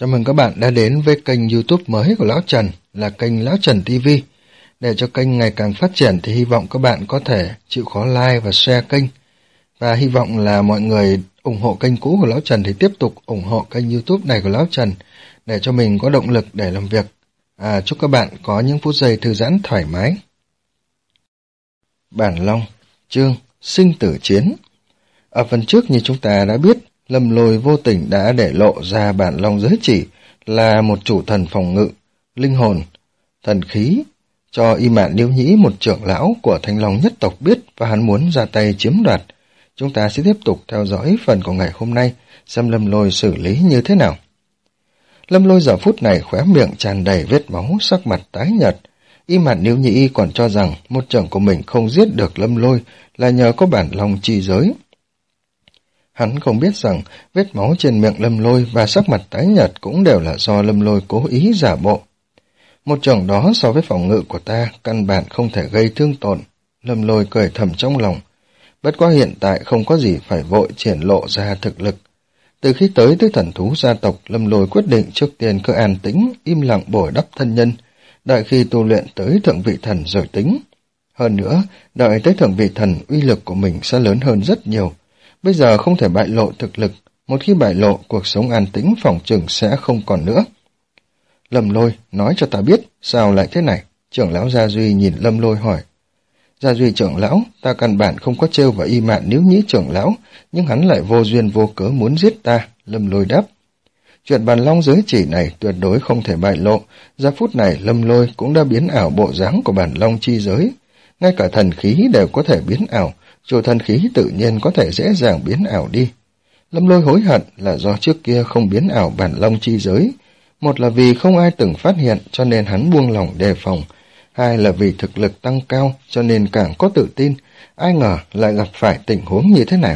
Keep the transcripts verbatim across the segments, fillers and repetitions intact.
Chào mừng các bạn đã đến với kênh YouTube mới của Lão Trần là kênh Lão Trần ti vi. Để cho kênh ngày càng phát triển thì hy vọng các bạn có thể chịu khó like và share kênh. Và hy vọng là mọi người ủng hộ kênh cũ của Lão Trần thì tiếp tục ủng hộ kênh YouTube này của Lão Trần để cho mình có động lực để làm việc. À, chúc các bạn có những phút giây thư giãn thoải mái. Bản Long, chương Sinh tử chiến. Ở phần trước như chúng ta đã biết, Lâm Lôi vô tình đã để lộ ra bản long giới chỉ là một chủ thần phòng ngự, linh hồn, thần khí, cho Y Mạn Niếu Nhĩ, một trưởng lão của Thanh Long nhất tộc biết và hắn muốn ra tay chiếm đoạt. Chúng ta sẽ tiếp tục theo dõi phần của ngày hôm nay, xem Lâm Lôi xử lý như thế nào. Lâm Lôi giờ phút này khóe miệng tràn đầy vết máu, sắc mặt tái nhợt. Y Mạn Niếu Nhĩ còn cho rằng một trưởng của mình không giết được Lâm Lôi là nhờ có bản long chi giới. Hắn không biết rằng vết máu trên miệng Lâm Lôi và sắc mặt tái nhợt cũng đều là do Lâm Lôi cố ý giả bộ. Một trường đó so với phòng ngự của ta căn bản không thể gây thương tổn. Lâm Lôi cười thầm trong lòng. Bất quá hiện tại không có gì phải vội triển lộ ra thực lực. Từ khi tới tới thần thú gia tộc, Lâm Lôi quyết định trước tiên cứ an tĩnh, im lặng bồi đắp thân nhân, đợi khi tu luyện tới thượng vị thần rồi tính. Hơn nữa, đợi tới thượng vị thần uy lực của mình sẽ lớn hơn rất nhiều. Bây giờ không thể bại lộ thực lực, một khi bại lộ, cuộc sống an tĩnh phòng chừng sẽ không còn nữa. Lâm Lôi, nói cho ta biết, sao lại thế này? Trưởng lão Gia Duy nhìn Lâm Lôi hỏi. Gia Duy trưởng lão, ta căn bản không có trêu vào Y Mạn Niếu Nhĩ trưởng lão, nhưng hắn lại vô duyên vô cớ muốn giết ta, Lâm Lôi đáp. Chuyện bản long giới chỉ này tuyệt đối không thể bại lộ, giờ phút này Lâm Lôi cũng đã biến ảo bộ dáng của bản long chi giới. Ngay cả thần khí đều có thể biến ảo, chủ thần khí tự nhiên có thể dễ dàng biến ảo đi. Lâm Lôi hối hận là do trước kia không biến ảo bản long chi giới. Một là vì không ai từng phát hiện cho nên hắn buông lỏng đề phòng. Hai là vì thực lực tăng cao cho nên càng có tự tin. Ai ngờ lại gặp phải tình huống như thế nào.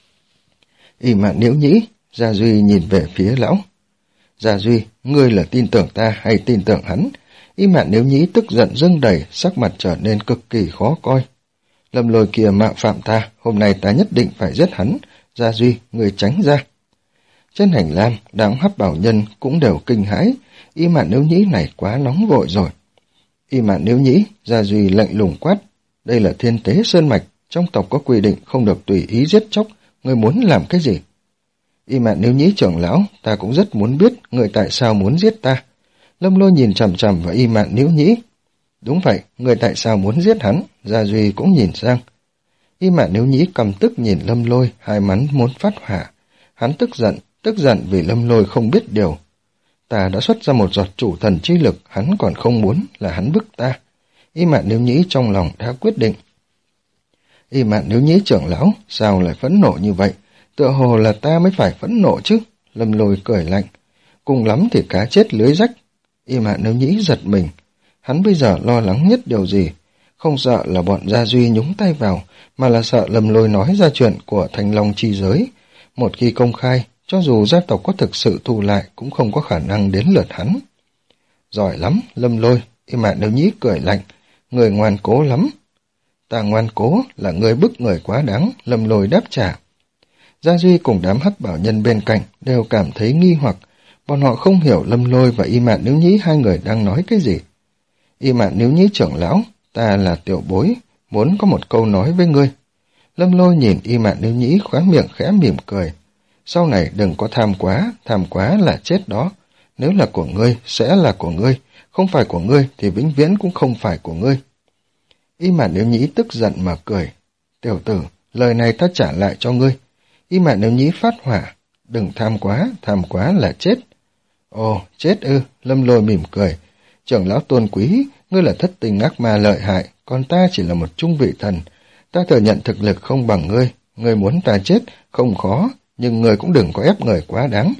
Y Mạn Niếu Nhĩ, Gia Duy nhìn về phía lão. Gia Duy, ngươi là tin tưởng ta hay tin tưởng hắn? Y Mạn Niếu Nhĩ tức giận dâng đầy, sắc mặt trở nên cực kỳ khó coi. Lâm Lôi kia mạo phạm ta, hôm nay ta nhất định phải giết hắn. Gia Duy, người tránh ra. Trên hành lang, đám hắc bảo nhân cũng đều kinh hãi. Y Mạn Niếu Nhĩ này quá nóng vội rồi. Y Mạn Niếu Nhĩ, Gia Duy lạnh lùng quát. Đây là Thiên Tế Sơn Mạch, trong tộc có quy định không được tùy ý giết chóc. Người muốn làm cái gì? Y Mạn Niếu Nhĩ trưởng lão, ta cũng rất muốn biết người tại sao muốn giết ta. Lâm Lôi nhìn chằm chằm vào Y Mạn Niếu Nhĩ. Đúng vậy, người tại sao muốn giết hắn? Gia Duy cũng nhìn sang. Y Mạn Niếu Nhĩ căm tức nhìn Lâm Lôi, hai mắt muốn phát hỏa. Hắn tức giận, tức giận vì Lâm Lôi không biết điều. Ta đã xuất ra một giọt chủ thần chi lực, hắn còn không muốn, là hắn bức ta. Y Mạn Niếu Nhĩ trong lòng đã quyết định. Y Mạn Niếu Nhĩ trưởng lão, sao lại phẫn nộ như vậy? Tựa hồ là ta mới phải phẫn nộ chứ. Lâm Lôi cười lạnh. Cùng lắm thì cá chết lưới rách. Y Mạn Niếu Nhĩ giật mình. Hắn bây giờ lo lắng nhất điều gì? Không sợ là bọn Gia Duy nhúng tay vào, mà là sợ Lâm Lôi nói ra chuyện của Thanh Long chi giới. Một khi công khai, cho dù gia tộc có thực sự thu lại cũng không có khả năng đến lượt hắn. Giỏi lắm, Lâm Lôi. Y Mạn Niếu Nhĩ cười lạnh. Người ngoan cố lắm. Ta ngoan cố là người bức người quá đáng, Lâm Lôi đáp trả. Gia Duy cùng đám hắc bảo nhân bên cạnh đều cảm thấy nghi hoặc. Bọn họ không hiểu Lâm Lôi và Y Mạn Niếu Nhĩ hai người đang nói cái gì. Y Mạn Niếu Nhĩ trưởng lão, ta là tiểu bối, muốn có một câu nói với ngươi. Lâm Lôi nhìn Y Mạn Niếu Nhĩ khóe miệng khẽ mỉm cười. Sau này đừng có tham quá, tham quá là chết đó. Nếu là của ngươi, sẽ là của ngươi. Không phải của ngươi thì vĩnh viễn cũng không phải của ngươi. Y Mạn Niếu Nhĩ tức giận mà cười. Tiểu tử, lời này ta trả lại cho ngươi. Y Mạn Niếu Nhĩ phát hỏa. Đừng tham quá, tham quá là chết. Ồ, chết ư, Lâm Lôi mỉm cười. Trưởng lão tôn quý, ngươi là thất tình ác ma lợi hại, còn ta chỉ là một trung vị thần. Ta thừa nhận thực lực không bằng ngươi. Ngươi muốn ta chết, không khó, nhưng ngươi cũng đừng có ép người quá đáng.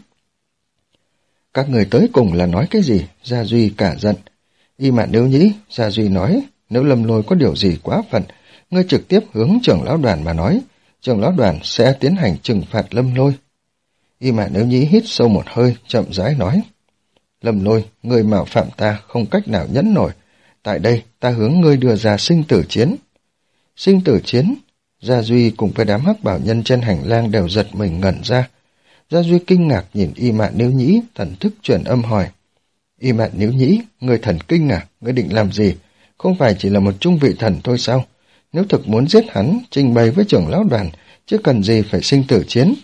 Các người tới cùng là nói cái gì? Gia Duy cả giận. Y Mạn Niếu Nhĩ, Gia Duy nói, nếu Lâm Lôi có điều gì quá phận, ngươi trực tiếp hướng trưởng lão đoàn mà nói, trưởng lão đoàn sẽ tiến hành trừng phạt Lâm Lôi. Y Mạn Niếu Nhĩ hít sâu một hơi, chậm rãi nói. Lâm Lôi, ngươi mạo phạm ta không cách nào nhẫn nổi. Tại đây, ta hướng ngươi đưa ra sinh tử chiến. Sinh tử chiến? Gia Duy cùng với đám hắc bảo nhân trên hành lang đều giật mình ngẩn ra. Gia Duy kinh ngạc nhìn Y Mạn Níu Nhĩ, thần thức truyền âm hỏi. Y Mạn Níu Nhĩ, người thần kinh à, người định làm gì? Không phải chỉ là một trung vị thần thôi sao? Nếu thực muốn giết hắn, trình bày với trưởng lão đoàn, chứ cần gì phải sinh tử chiến.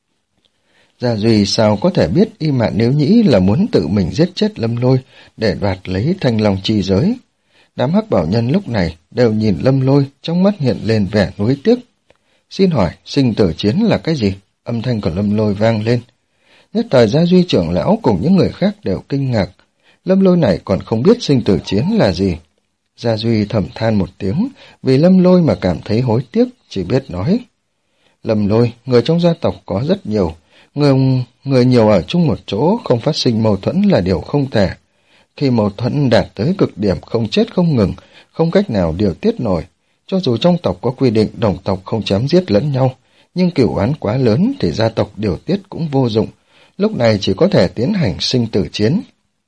Gia Duy sao có thể biết Y Mạn Níu Nhĩ là muốn tự mình giết chết Lâm Lôi để đoạt lấy Thanh Long chi giới. Đám hắc bảo nhân lúc này đều nhìn Lâm Lôi, trong mắt hiện lên vẻ nuối tiếc. Xin hỏi, sinh tử chiến là cái gì? Âm thanh của Lâm Lôi vang lên. Nhất thời Gia Duy trưởng lão cùng những người khác đều kinh ngạc. Lâm Lôi này còn không biết sinh tử chiến là gì. Gia Duy thầm than một tiếng, vì Lâm Lôi mà cảm thấy hối tiếc, chỉ biết nói. Lâm Lôi, người trong gia tộc có rất nhiều. Người, người nhiều ở chung một chỗ, không phát sinh mâu thuẫn là điều không thể. Khi mâu thuẫn đạt tới cực điểm không chết không ngừng, không cách nào điều tiết nổi. Cho dù trong tộc có quy định đồng tộc không chém giết lẫn nhau, nhưng cửu oán quá lớn thì gia tộc điều tiết cũng vô dụng. Lúc này chỉ có thể tiến hành sinh tử chiến.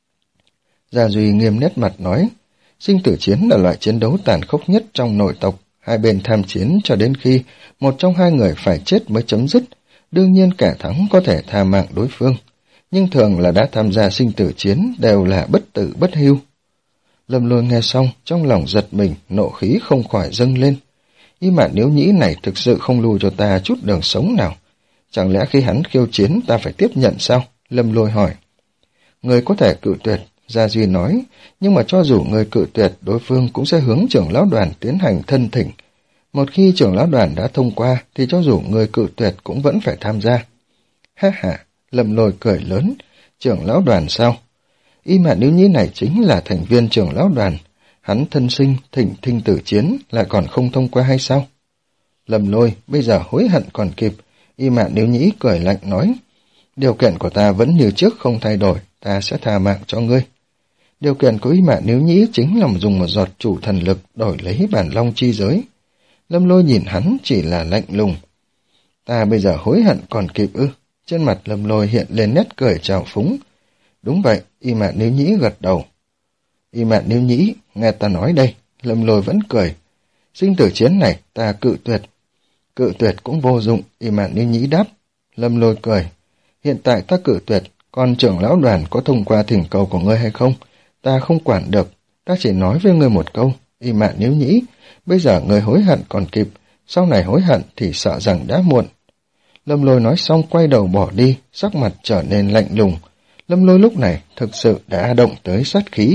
Gia Duy nghiêm nét mặt nói, sinh tử chiến là loại chiến đấu tàn khốc nhất trong nội tộc. Hai bên tham chiến cho đến khi một trong hai người phải chết mới chấm dứt. Đương nhiên kẻ thắng có thể tha mạng đối phương, nhưng thường là đã tham gia sinh tử chiến đều là bất tử bất hưu. Lâm Lôi nghe xong, trong lòng giật mình, nộ khí không khỏi dâng lên. Y Mạn Níu Nhĩ này thực sự không lưu cho ta chút đường sống nào. Chẳng lẽ khi hắn khiêu chiến ta phải tiếp nhận sao? Lâm Lôi hỏi. Người có thể cự tuyệt, Gia Duy nói, nhưng mà cho dù người cự tuyệt, đối phương cũng sẽ hướng trưởng lão đoàn tiến hành thân thỉnh. Một khi trưởng lão đoàn đã thông qua, thì cho dù người cự tuyệt cũng vẫn phải tham gia. Ha ha, Lâm Lôi cười lớn, trưởng lão đoàn sao? Y Mạn Níu Nhĩ này chính là thành viên trưởng lão đoàn, hắn thân sinh thỉnh thinh tử chiến lại còn không thông qua hay sao? Lâm Lôi, bây giờ hối hận còn kịp. Y Mạn Níu Nhĩ cười lạnh nói, điều kiện của ta vẫn như trước không thay đổi, ta sẽ tha mạng cho ngươi. Điều kiện của Y Mạn Níu Nhĩ chính là dùng một giọt chủ thần lực đổi lấy bản long chi giới. Lâm Lôi nhìn hắn chỉ là lạnh lùng. Ta bây giờ hối hận còn kịp ư? Trên mặt Lâm Lôi hiện lên nét cười trào phúng. Đúng vậy, Y Mạn Níu Nhĩ gật đầu. Y Mạn Níu Nhĩ, nghe ta nói đây. Lâm Lôi vẫn cười. Sinh tử chiến này ta cự tuyệt. Cự tuyệt cũng vô dụng, Y Mạn Níu Nhĩ đáp. Lâm Lôi cười. Hiện tại ta cự tuyệt, còn trưởng lão đoàn có thông qua thỉnh cầu của ngươi hay không? Ta không quản được, ta chỉ nói với ngươi một câu. Y Mạn Níu Nhĩ, bây giờ ngươi hối hận còn kịp, sau này hối hận thì sợ rằng đã muộn. Lâm Lôi nói xong quay đầu bỏ đi, sắc mặt trở nên lạnh lùng. Lâm Lôi lúc này thực sự đã động tới sát khí.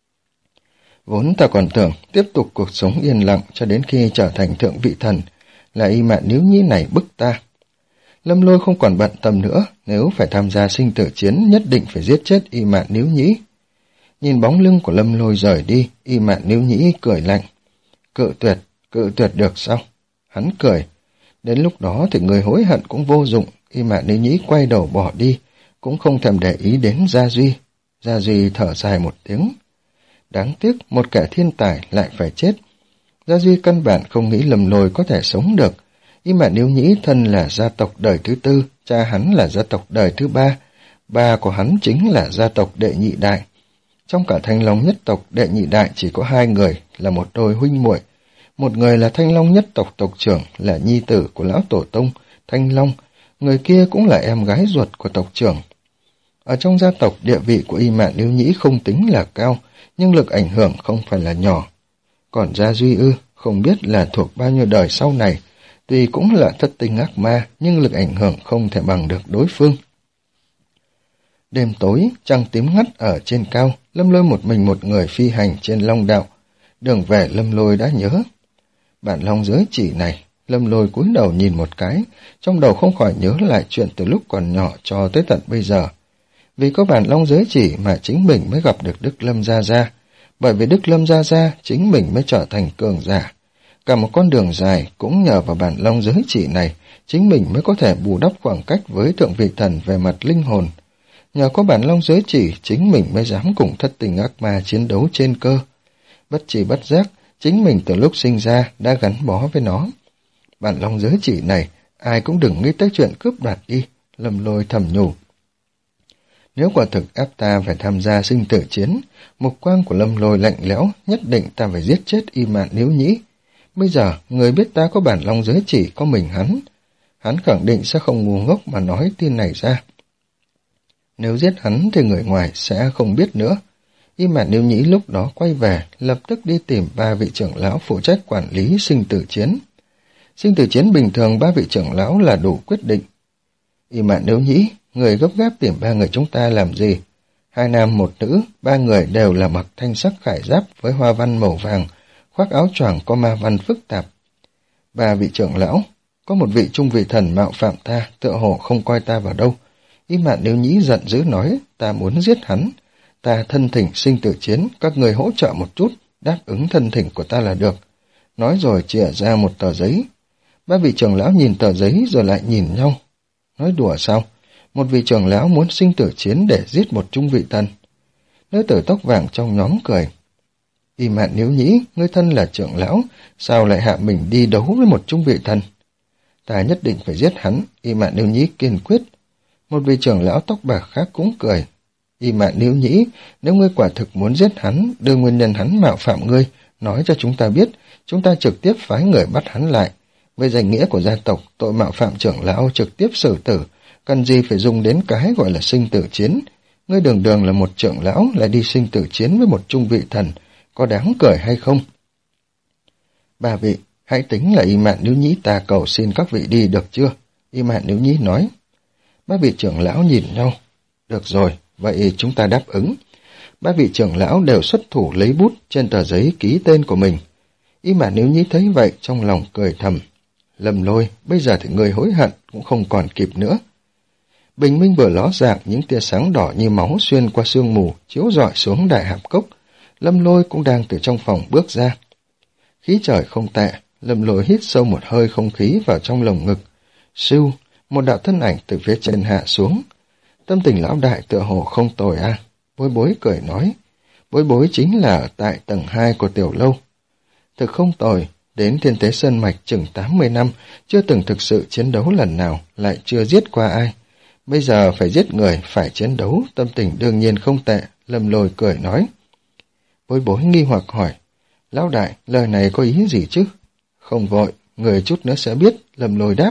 Vốn ta còn tưởng tiếp tục cuộc sống yên lặng cho đến khi trở thành thượng vị thần, là Y Mạn Níu Nhĩ này bức ta. Lâm Lôi không còn bận tâm nữa, nếu phải tham gia sinh tử chiến nhất định phải giết chết Y Mạn Níu Nhĩ. Nhìn bóng lưng của Lâm Lôi rời đi, Y Mạn Níu Nhĩ cười lạnh. Cự tuyệt, cự tuyệt được sao? Hắn cười. Đến lúc đó thì người hối hận cũng vô dụng. Y Mạn Níu Nhĩ quay đầu bỏ đi, cũng không thèm để ý đến Gia Duy. Gia Duy thở dài một tiếng. Đáng tiếc một kẻ thiên tài lại phải chết. Gia Duy căn bản không nghĩ Lâm Lôi có thể sống được. Y Mạn Níu Nhĩ thân là gia tộc đời thứ tư, cha hắn là gia tộc đời thứ ba, ba của hắn chính là gia tộc đệ nhị đại. Trong cả Thanh Long nhất tộc đệ nhị đại chỉ có hai người là một đôi huynh muội. Một người là Thanh Long nhất tộc tộc trưởng, là nhi tử của lão tổ tông Thanh Long, người kia cũng là em gái ruột của tộc trưởng. Ở trong gia tộc, địa vị của Y Mạn Níu Nhĩ không tính là cao, nhưng lực ảnh hưởng không phải là nhỏ. Còn Gia Duy ư, không biết là thuộc bao nhiêu đời sau này, tuy cũng là thất tinh ác ma, nhưng lực ảnh hưởng không thể bằng được đối phương. Đêm tối, trăng tím ngắt ở trên cao, Lâm Lôi một mình một người phi hành trên long đạo. Đường về Lâm Lôi đã nhớ. Bản long giới chỉ này, Lâm Lôi cúi đầu nhìn một cái, trong đầu không khỏi nhớ lại chuyện từ lúc còn nhỏ cho tới tận bây giờ. Vì có bản long giới chỉ mà chính mình mới gặp được Đức Lâm Gia Gia, bởi vì Đức Lâm Gia Gia chính mình mới trở thành cường giả. Cả một con đường dài cũng nhờ vào bản long giới chỉ này, chính mình mới có thể bù đắp khoảng cách với thượng vị thần về mặt linh hồn. Nhờ có bản long giới chỉ, chính mình mới dám cùng thất tình ác ma chiến đấu trên cơ. Bất chi bất giác, chính mình từ lúc sinh ra đã gắn bó với nó. Bản long giới chỉ này, ai cũng đừng nghĩ tới chuyện cướp đoạt đi, Lâm Lôi thầm nhủ. Nếu quả thực ép ta phải tham gia sinh tử chiến, mục quang của Lâm Lôi lạnh lẽo, nhất định ta phải giết chết Y Mạn Níu Nhĩ. Bây giờ, người biết ta có bản long giới chỉ có mình hắn. hắn khẳng định sẽ không ngu ngốc mà nói tin này ra. Nếu giết hắn thì người ngoài sẽ không biết nữa. Y Mạn Níu Nhĩ lúc đó quay về, lập tức đi tìm ba vị trưởng lão phụ trách quản lý sinh tử chiến. Sinh tử chiến bình thường ba vị trưởng lão là đủ quyết định. Y Mạn Níu Nhĩ, người gấp gáp tìm ba người chúng ta làm gì? Hai nam một nữ, ba người đều là mặc thanh sắc khải giáp với hoa văn màu vàng, khoác áo choàng có ma văn phức tạp. Ba vị trưởng lão, có một vị trung vị thần mạo phạm ta, tựa hồ không coi ta vào đâu. Y Mạn Níu Nhĩ giận dữ nói, ta muốn giết hắn. Ta thân thỉnh sinh tử chiến, các người hỗ trợ một chút, đáp ứng thân thỉnh của ta là được. Nói rồi chìa ra một tờ giấy. Ba vị trưởng lão nhìn tờ giấy rồi lại nhìn nhau. Nói đùa sao? Một vị trưởng lão muốn sinh tử chiến để giết một trung vị thần. Nữ tử tóc vàng trong nhóm cười. Y Mạn Níu Nhĩ, ngươi thân là trưởng lão, sao lại hạ mình đi đấu với một trung vị thần? Ta nhất định phải giết hắn, Y Mạn Níu Nhĩ kiên quyết. Một vị trưởng lão tóc bạc khác cũng cười. Y Mạn Níu Nhĩ, nếu ngươi quả thực muốn giết hắn, đưa nguyên nhân hắn mạo phạm ngươi, nói cho chúng ta biết, chúng ta trực tiếp phái người bắt hắn lại. Về danh nghĩa của gia tộc, tội mạo phạm trưởng lão trực tiếp xử tử, cần gì phải dùng đến cái gọi là sinh tử chiến. Ngươi đường đường là một trưởng lão, lại đi sinh tử chiến với một trung vị thần, có đáng cười hay không? Ba vị, hãy tính là Y Mạn Níu Nhĩ ta cầu xin các vị đi được chưa? Y Mạn Níu Nhĩ nói. Ba vị trưởng lão nhìn nhau. Được rồi, vậy chúng ta đáp ứng. Ba vị trưởng lão đều xuất thủ lấy bút trên tờ giấy ký tên của mình. Y Mạn Níu Nhĩ thấy vậy trong lòng cười thầm. Lâm Lôi, bây giờ thì người hối hận cũng không còn kịp nữa. Bình minh vừa ló dạng, những tia sáng đỏ như máu xuyên qua sương mù, chiếu rọi xuống đại hạp cốc. Lâm Lôi cũng đang từ trong phòng bước ra. Khí trời không tệ, Lâm Lôi hít sâu một hơi không khí vào trong lồng ngực. Sưu, một đạo thân ảnh từ phía trên hạ xuống. Tâm tình lão đại tựa hồ không tồi à. Bối bối cười nói. Bối bối chính là ở tại tầng hai của tiểu lâu. Thực không tồi, đến Thiên Tế Sơn Mạch chừng tám mươi năm, chưa từng thực sự chiến đấu lần nào, lại chưa giết qua ai. Bây giờ phải giết người, phải chiến đấu, tâm tình đương nhiên không tệ, Lâm Lôi cười nói. Bối bối nghi hoặc hỏi, lão đại, lời này có ý gì chứ? Không vội, người chút nữa sẽ biết, Lâm Lôi đáp.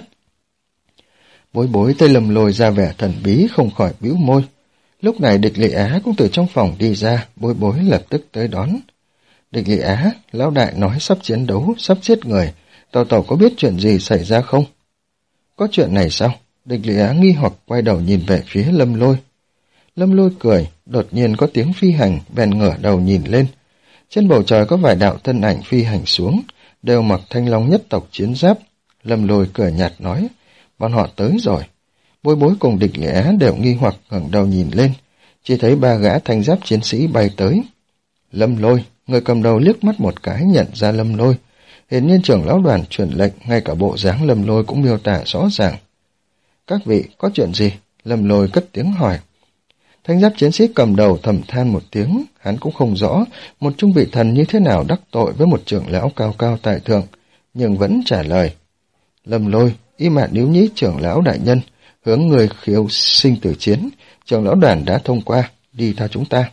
Bối bối thấy Lâm Lôi ra vẻ thần bí không khỏi bĩu môi. Lúc này Địch Lệ Á cũng từ trong phòng đi ra, bối bối lập tức tới đón. Địch Lệ Á, lão đại nói sắp chiến đấu, sắp giết người, tàu tàu có biết chuyện gì xảy ra không? Có chuyện này sao? Địch Lệ Á nghi hoặc quay đầu nhìn về phía Lâm Lôi. Lâm Lôi cười, đột nhiên có tiếng phi hành, bèn ngửa đầu nhìn lên. Trên bầu trời có vài đạo thân ảnh phi hành xuống, đều mặc Thanh Long nhất tộc chiến giáp. Lâm Lôi cười nhạt nói, bọn họ tới rồi. Bối bối cùng Địch Lệ Á đều nghi hoặc ngẩng đầu nhìn lên, chỉ thấy ba gã thanh giáp chiến sĩ bay tới. Lâm Lôi, người cầm đầu liếc mắt một cái nhận ra Lâm Lôi. Hiển nhiên trưởng lão đoàn truyền lệnh, ngay cả bộ dáng Lâm Lôi cũng miêu tả rõ ràng. Các vị, có chuyện gì? Lâm Lôi cất tiếng hỏi. Thanh giáp chiến sĩ cầm đầu thầm than một tiếng, hắn cũng không rõ một trung vị thần như thế nào đắc tội với một trưởng lão cao cao tại thượng, nhưng vẫn trả lời. Lâm Lôi, Y Mạn Níu Nhĩ trưởng lão đại nhân, hướng người khiêu sinh tử chiến, trưởng lão đoàn đã thông qua, đi theo chúng ta.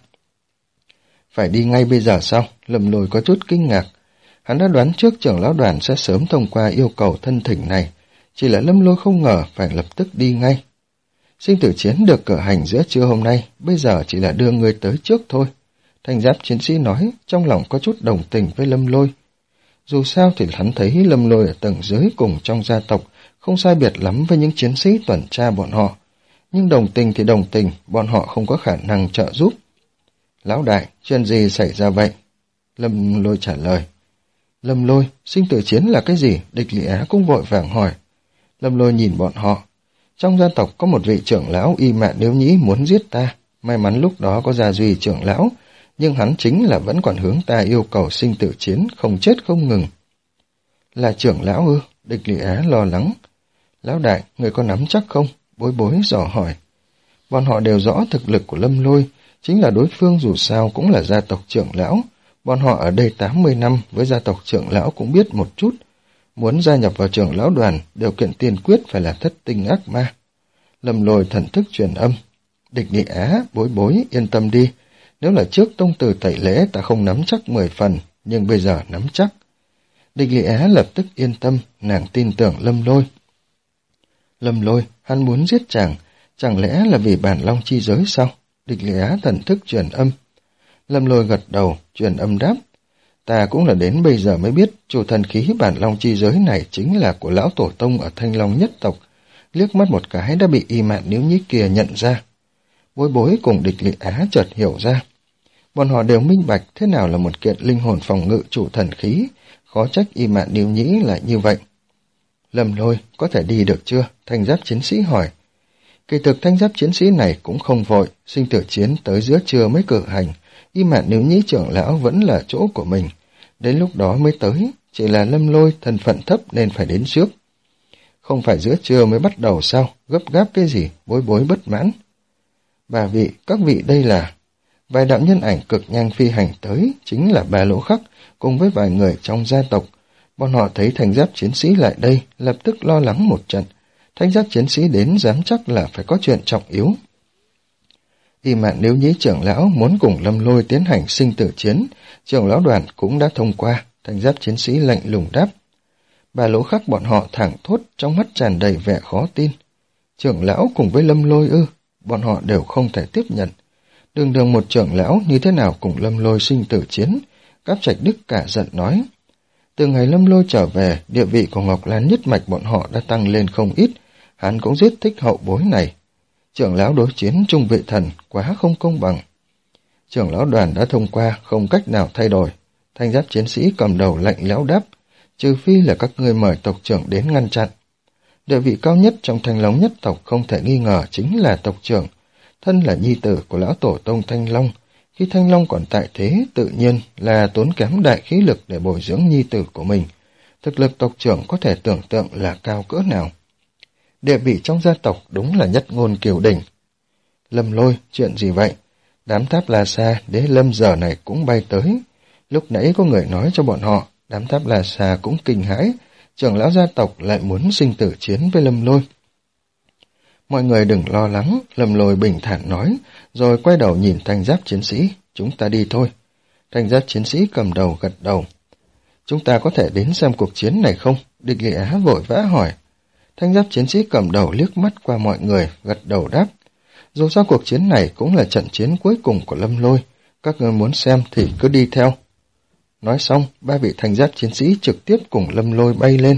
Phải đi ngay bây giờ sao? Lâm Lôi có chút kinh ngạc. Hắn đã đoán trước trưởng lão đoàn sẽ sớm thông qua yêu cầu thân thỉnh này, chỉ là Lâm Lôi không ngờ phải lập tức đi ngay. Sinh tử chiến được cử hành giữa trưa hôm nay, bây giờ chỉ là đưa người tới trước thôi. Thanh giáp chiến sĩ nói, trong lòng có chút đồng tình với Lâm Lôi. Dù sao thì hắn thấy Lâm Lôi ở tầng dưới cùng trong gia tộc, không sai biệt lắm với những chiến sĩ tuần tra bọn họ. Nhưng đồng tình thì đồng tình, bọn họ không có khả năng trợ giúp. Lão đại, chuyện gì xảy ra vậy? Lâm Lôi trả lời. Lâm Lôi, sinh tử chiến là cái gì? Địch Lệ Á cũng vội vàng hỏi. Lâm Lôi nhìn bọn họ. Trong gia tộc có một vị trưởng lão Y Mạn Níu Nhĩ muốn giết ta. May mắn lúc đó có Gia Duy trưởng lão, nhưng hắn chính là vẫn còn hướng ta yêu cầu sinh tử chiến, không chết không ngừng. Là trưởng lão ư? Địch Lệ Á lo lắng. Lão đại, người có nắm chắc không? Bối bối dò hỏi. Bọn họ đều rõ thực lực của Lâm Lôi, chính là đối phương dù sao cũng là gia tộc trưởng lão. Bọn họ ở đây tám mươi năm, với gia tộc trưởng lão cũng biết một chút. Muốn gia nhập vào trưởng lão đoàn, điều kiện tiên quyết phải là thất tinh ác ma. Lâm Lôi thần thức truyền âm. Địch Nghị Á, bối bối, yên tâm đi. Nếu là trước tông từ tẩy lễ ta không nắm chắc mười phần, nhưng bây giờ nắm chắc. Địch Nghị Á lập tức yên tâm, nàng tin tưởng Lâm Lôi. Lâm Lôi, hắn muốn giết chàng, chẳng lẽ là vì bản long chi giới sao? Địch Lệ Á thần thức truyền âm. Lâm Lôi gật đầu, truyền âm đáp. Ta cũng là đến bây giờ mới biết chủ thần khí bản long chi giới này chính là của lão tổ tông ở Thanh Long nhất tộc. Liếc mắt một cái đã bị Y Mạn Níu Nhĩ kia nhận ra. Bối Bối cùng Địch Lệ Á chợt hiểu ra. Bọn họ đều minh bạch thế nào là một kiện linh hồn phòng ngự chủ thần khí, khó trách Y Mạn Níu Nhĩ lại như vậy. Lâm Lôi, có thể đi được chưa? Thanh giáp chiến sĩ hỏi. Kỳ thực thanh giáp chiến sĩ này cũng không vội, sinh tử chiến tới giữa trưa mới cử hành. Y Mạn Níu Nhĩ trưởng lão vẫn là chỗ của mình. Đến lúc đó mới tới, chỉ là Lâm Lôi thân phận thấp nên phải đến trước. Không phải giữa trưa mới bắt đầu sao? Gấp gáp cái gì? Bối Bối bất mãn. Bà vị, các vị đây là... Vài đạo nhân ảnh cực nhanh phi hành tới, chính là Ba Lỗ Khắc, cùng với vài người trong gia tộc. Bọn họ thấy thanh giáp chiến sĩ lại đây, lập tức lo lắng một trận. Thanh giáp chiến sĩ đến dám chắc là phải có chuyện trọng yếu. Y Mạn Níu Nhĩ trưởng lão muốn cùng Lâm Lôi tiến hành sinh tử chiến, trưởng lão đoàn cũng đã thông qua, thanh giáp chiến sĩ lạnh lùng đáp. Ba Lỗ Khắc bọn họ thẳng thốt, trong mắt tràn đầy vẻ khó tin. Trưởng lão cùng với Lâm Lôi ư, bọn họ đều không thể tiếp nhận. Đường đường một trưởng lão như thế nào cùng Lâm Lôi sinh tử chiến, Cáp Trạch Đức cả giận nói. Từ ngày Lâm Lôi trở về, địa vị của Ngọc Lan nhất mạch bọn họ đã tăng lên không ít, hắn cũng rất thích hậu bối này. Trưởng lão đối chiến trung vị thần quá không công bằng. Trưởng lão đoàn đã thông qua, không cách nào thay đổi. Thanh giáp chiến sĩ cầm đầu lạnh lẽo đáp, trừ phi là các ngươi mời tộc trưởng đến ngăn chặn. Địa vị cao nhất trong Thanh Long nhất tộc không thể nghi ngờ chính là tộc trưởng, thân là nhi tử của lão tổ tông Thanh Long. Khi Thanh Long còn tại thế, tự nhiên là tốn kém đại khí lực để bồi dưỡng nhi tử của mình. Thực lực tộc trưởng có thể tưởng tượng là cao cỡ nào. Địa vị trong gia tộc đúng là nhất ngôn kiều đỉnh. Lâm Lôi, chuyện gì vậy? Đám Tháp La Sa, Đế Lâm giờ này cũng bay tới. Lúc nãy có người nói cho bọn họ, đám Tháp La Sa cũng kinh hãi, trưởng lão gia tộc lại muốn sinh tử chiến với Lâm Lôi. Mọi người đừng lo lắng, Lâm Lôi bình thản nói, rồi quay đầu nhìn thanh giáp chiến sĩ, chúng ta đi thôi. Thanh giáp chiến sĩ cầm đầu gật đầu. Chúng ta có thể đến xem cuộc chiến này không? Địch Lệ Á vội vã hỏi. Thanh giáp chiến sĩ cầm đầu liếc mắt qua mọi người, gật đầu đáp. Dù sao cuộc chiến này cũng là trận chiến cuối cùng của Lâm Lôi, các người muốn xem thì cứ đi theo. Nói xong, ba vị thanh giáp chiến sĩ trực tiếp cùng Lâm Lôi bay lên.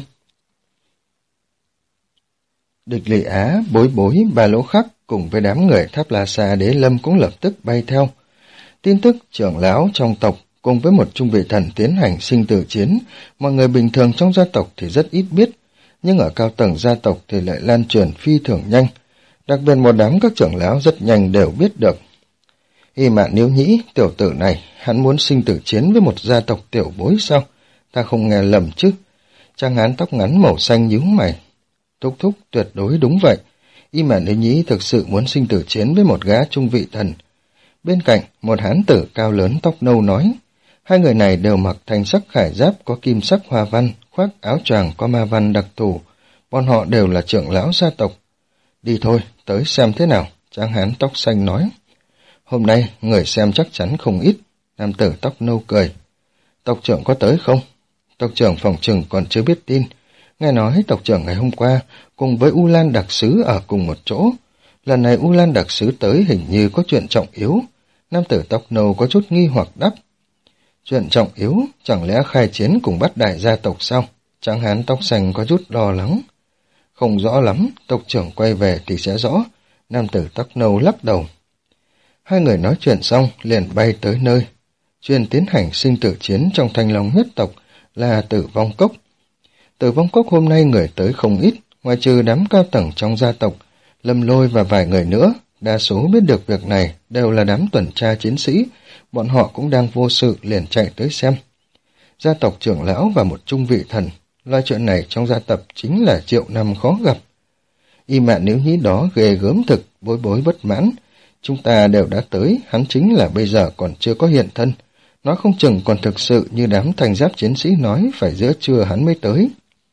Địch Lệ Á, Bối Bối, Ba Lỗ Khắc cùng với đám người Tháp La Sa Đế Lâm cũng lập tức bay theo. Tin tức trưởng lão trong tộc cùng với một trung vị thần tiến hành sinh tử chiến, mọi người bình thường trong gia tộc thì rất ít biết, nhưng ở cao tầng gia tộc thì lại lan truyền phi thường nhanh. Đặc biệt một đám các trưởng lão rất nhanh đều biết được. Y Mạn Níu Nhĩ, tiểu tử này, hắn muốn sinh tử chiến với một gia tộc tiểu bối sao? Ta không nghe lầm chứ? Trang hán tóc ngắn màu xanh nhíu mày. Thúc thúc, tuyệt đối đúng vậy. Y Mạn Níu Nhĩ thực sự muốn sinh tử chiến với một gã trung vị thần. Bên cạnh, một hán tử cao lớn tóc nâu nói. Hai người này đều mặc thanh sắc khải giáp có kim sắc hoa văn, khoác áo choàng có ma văn đặc thù. Bọn họ đều là trưởng lão gia tộc. Đi thôi, tới xem thế nào, tráng hán tóc xanh nói. Hôm nay, người xem chắc chắn không ít. Nam tử tóc nâu cười. Tộc trưởng có tới không? Tộc trưởng phòng trừng còn chưa biết tin. Nghe nói tộc trưởng ngày hôm qua cùng với U Lan đặc sứ ở cùng một chỗ. Lần này U Lan đặc sứ tới hình như có chuyện trọng yếu. Nam tử tóc nâu có chút nghi hoặc đáp. Chuyện trọng yếu, chẳng lẽ khai chiến cùng bắt đại gia tộc sao? Tráng hán tóc xanh có chút lo lắng. Không rõ lắm, tộc trưởng quay về thì sẽ rõ. Nam tử tóc nâu lắc đầu. Hai người nói chuyện xong liền bay tới nơi. Chuyên tiến hành sinh tử chiến trong Thanh Long huyết tộc là Tử Vong Cốc. Tử Vong Cốc hôm nay người tới không ít, ngoài trừ đám cao tầng trong gia tộc, Lâm Lôi và vài người nữa. Đa số biết được việc này đều là đám tuần tra chiến sĩ, bọn họ cũng đang vô sự liền chạy tới xem. Gia tộc trưởng lão và một trung vị thần, loại chuyện này trong gia tộc chính là triệu năm khó gặp. Y Mạn Níu Nhĩ đó ghê gớm thực, Bối Bối bất mãn. Chúng ta đều đã tới, hắn chính là bây giờ còn chưa có hiện thân. Nói không chừng còn thực sự như đám thành giáp chiến sĩ nói phải giữa trưa hắn mới tới.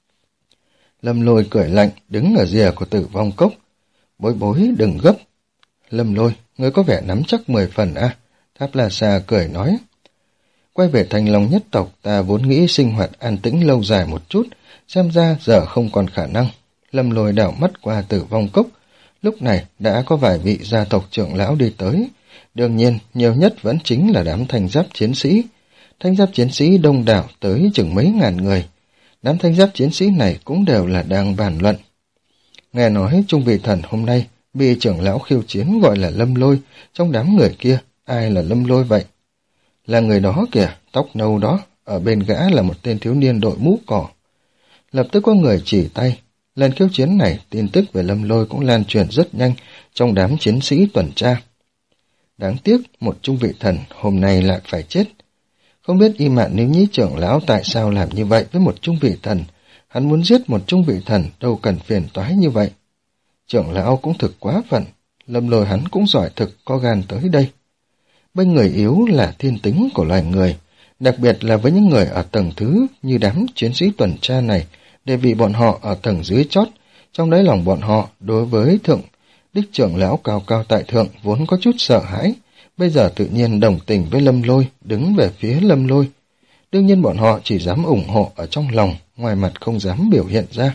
Lâm Lôi cười lạnh, đứng ở rìa của Tử Vong Cốc. Bối Bối đừng gấp. Lâm Lôi, ngươi có vẻ nắm chắc mười phần à? Tháp La Sa cười nói. Quay về Thanh Long nhất tộc, ta vốn nghĩ sinh hoạt an tĩnh lâu dài một chút, xem ra giờ không còn khả năng. Lâm Lôi đảo mắt qua Tử Vong Cốc. Lúc này đã có vài vị gia tộc trưởng lão đi tới. Đương nhiên, nhiều nhất vẫn chính là đám thanh giáp chiến sĩ. Thanh giáp chiến sĩ đông đảo tới chừng mấy ngàn người. Đám thanh giáp chiến sĩ này cũng đều là đang bàn luận. Nghe nói Trung Vị Thần hôm nay bị trưởng lão khiêu chiến gọi là Lâm Lôi, trong đám người kia, ai là Lâm Lôi vậy? Là người đó kìa, tóc nâu đó, ở bên gã là một tên thiếu niên đội mũ cỏ. Lập tức có người chỉ tay. Lần khiêu chiến này, tin tức về Lâm Lôi cũng lan truyền rất nhanh trong đám chiến sĩ tuần tra. Đáng tiếc, một Trung Vị Thần hôm nay lại phải chết. Không biết Y Mạn Níu Nhĩ trưởng lão tại sao làm như vậy với một Trung Vị Thần. Hắn muốn giết một Trung Vị Thần đâu cần phiền toái như vậy. Trưởng lão cũng thực quá phận. Lâm Lôi hắn cũng giỏi thực, có gan tới đây. Bên người yếu là thiên tính của loài người, đặc biệt là với những người ở tầng thứ như đám chiến sĩ tuần tra này, để vì bọn họ ở tầng dưới chót, trong đáy lòng bọn họ đối với thượng đích trưởng lão cao cao tại thượng vốn có chút sợ hãi, bây giờ tự nhiên đồng tình với Lâm Lôi, đứng về phía Lâm Lôi. Đương nhiên bọn họ chỉ dám ủng hộ ở trong lòng, ngoài mặt không dám biểu hiện ra.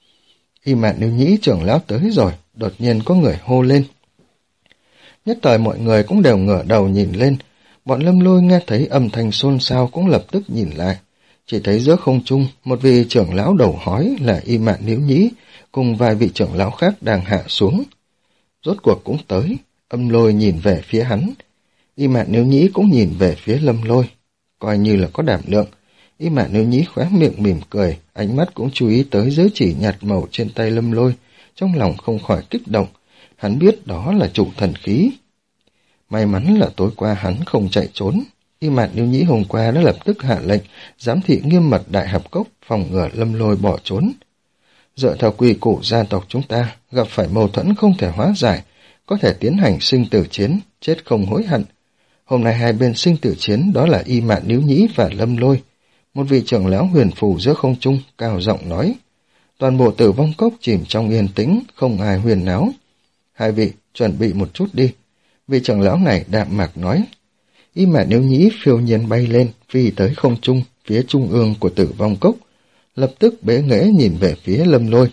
Y Mạn Níu Nhĩ trưởng lão tới rồi, đột nhiên có người hô lên. Nhất thời mọi người cũng đều ngửa đầu nhìn lên, bọn Lâm Lôi nghe thấy âm thanh xôn xao cũng lập tức nhìn lại. Chỉ thấy giữa không trung, một vị trưởng lão đầu hói là Y Mạn Níu Nhĩ, cùng vài vị trưởng lão khác đang hạ xuống. Rốt cuộc cũng tới, Âm Lôi nhìn về phía hắn. Y Mạn Níu Nhĩ cũng nhìn về phía Lâm Lôi, coi như là có đảm lượng. Y Mạn Níu Nhĩ khóe miệng mỉm cười, ánh mắt cũng chú ý tới giới chỉ nhạt màu trên tay Lâm Lôi, trong lòng không khỏi kích động. Hắn biết đó là trụ thần khí. May mắn là tối qua hắn không chạy trốn. Y Mạn Níu Nhĩ hôm qua đã lập tức hạ lệnh giám thị nghiêm mật Đại Hạp Cốc, phòng ngừa Lâm Lôi bỏ trốn. Dựa theo quy củ gia tộc chúng ta, gặp phải mâu thuẫn không thể hóa giải, có thể tiến hành sinh tử chiến, chết không hối hận. Hôm nay hai bên sinh tử chiến đó là Y Mạn Níu Nhĩ và Lâm Lôi. Một vị trưởng lão huyền phù giữa không trung cao giọng nói. Toàn bộ Tử Vong Cốc chìm trong yên tĩnh, không ai huyền náo. Hai vị chuẩn bị một chút đi. Vị trưởng lão này đạm mạc nói. Y Mạn Níu Nhĩ phiêu nhiên bay lên, phi tới không trung, phía trung ương của Tử Vong Cốc, lập tức bế nghễ nhìn về phía Lâm Lôi.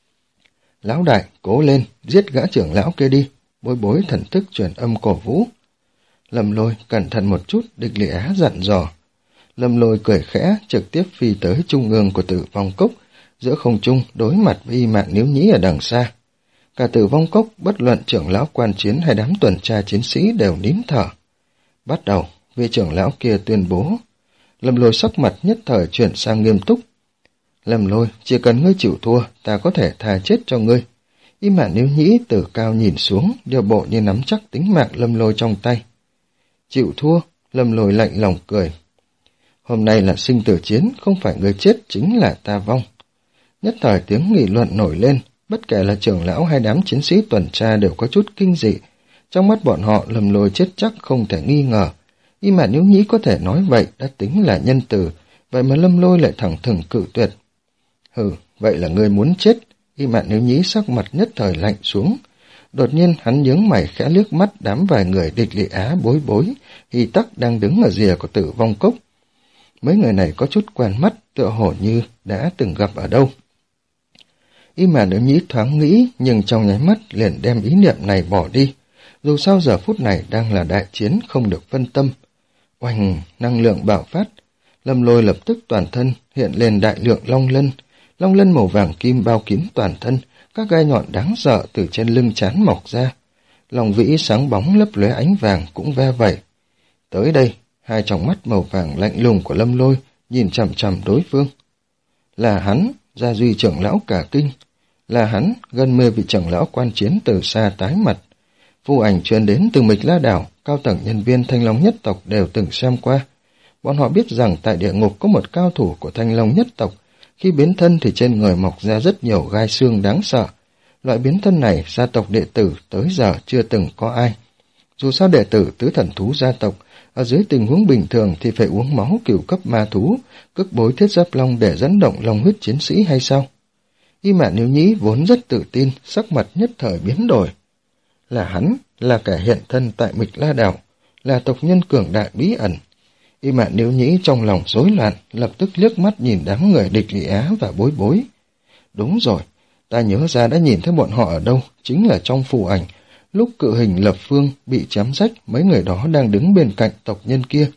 Lão đại, cố lên, giết gã trưởng lão kia đi. Bối Bối thần thức truyền âm cổ vũ. Lâm Lôi cẩn thận một chút, Địch Lị Á dặn dò. Lâm Lôi cười khẽ, trực tiếp phi tới trung ương của Tử Vong Cốc, giữa không trung đối mặt với Y Mạn Níu Nhĩ ở đằng xa. Cả Tử Vong Cốc, bất luận trưởng lão quan chiến hay đám tuần tra chiến sĩ đều nín thở. Bắt đầu, vị trưởng lão kia tuyên bố. Lâm Lôi sắc mặt nhất thời chuyển sang nghiêm túc. Lâm Lôi, chỉ cần ngươi chịu thua, ta có thể tha chết cho ngươi. Y Mạn Níu Nhĩ từ cao nhìn xuống, điều bộ như nắm chắc tính mạng Lâm Lôi trong tay. Chịu thua, Lâm Lôi lạnh lòng cười. Hôm nay là sinh tử chiến, không phải ngươi chết chính là ta vong. Nhất thời tiếng nghị luận nổi lên, bất kể là trưởng lão hay đám chiến sĩ tuần tra đều có chút kinh dị. Trong mắt bọn họ, Lâm Lôi chết chắc không thể nghi ngờ. Y Mạn Níu Nhĩ có thể nói vậy đã tính là nhân từ, vậy mà Lâm Lôi lại thẳng thừng cự tuyệt. Hừ, vậy là ngươi muốn chết. Y Mạn Níu Nhĩ sắc mặt nhất thời lạnh xuống. Đột nhiên hắn nhướng mày khẽ liếc mắt đám vài người Địch Lị Á, Bối Bối, Hy Tắc đang đứng ở rìa của Tử Vong Cốc. Mấy người này có chút quen mắt, tựa hồ như đã từng gặp ở đâu. Y Mạn Níu Nhĩ thoáng nghĩ, nhưng trong nháy mắt liền đem ý niệm này bỏ đi. Dù sao giờ phút này đang là đại chiến, không được phân tâm. Oanh, năng lượng bạo phát. Lâm Lôi lập tức toàn thân hiện lên đại lượng long lân. Long lân màu vàng kim bao kín toàn thân, các gai nhọn đáng sợ từ trên lưng trán mọc ra. Lòng vĩ sáng bóng lấp lóe ánh vàng cũng ve vẩy. Tới đây, hai tròng mắt màu vàng lạnh lùng của Lâm Lôi nhìn chằm chằm đối phương. Là hắn, Gia Duy trưởng lão cả kinh. Là hắn, gần mười vị trưởng lão quan chiến từ xa tái mặt. Phù ảnh truyền đến từ Mịch La Đảo, cao tầng nhân viên Thanh Long nhất tộc đều từng xem qua. Bọn họ biết rằng tại địa ngục có một cao thủ của Thanh Long nhất tộc, khi biến thân thì trên người mọc ra rất nhiều gai xương đáng sợ. Loại biến thân này gia tộc đệ tử tới giờ chưa từng có ai. Dù sao đệ tử tứ thần thú gia tộc, ở dưới tình huống bình thường thì phải uống máu cửu cấp ma thú, cước bối thiết giáp long để dẫn động long huyết chiến sĩ hay sao? Y Mạn Níu Nhĩ vốn rất tự tin, sắc mặt nhất thời biến đổi. Là hắn, là kẻ hiện thân tại Mịch La Đảo, là tộc nhân cường đại bí ẩn. Y Mạn Níu Nhĩ trong lòng rối loạn, lập tức liếc mắt nhìn đám người Địch Lị Á và Bối Bối. Đúng rồi, Ta nhớ ra đã nhìn thấy bọn họ ở đâu, chính là trong phù ảnh. Lúc cự hình lập phương bị chém rách, mấy người đó đang đứng bên cạnh tộc nhân kia.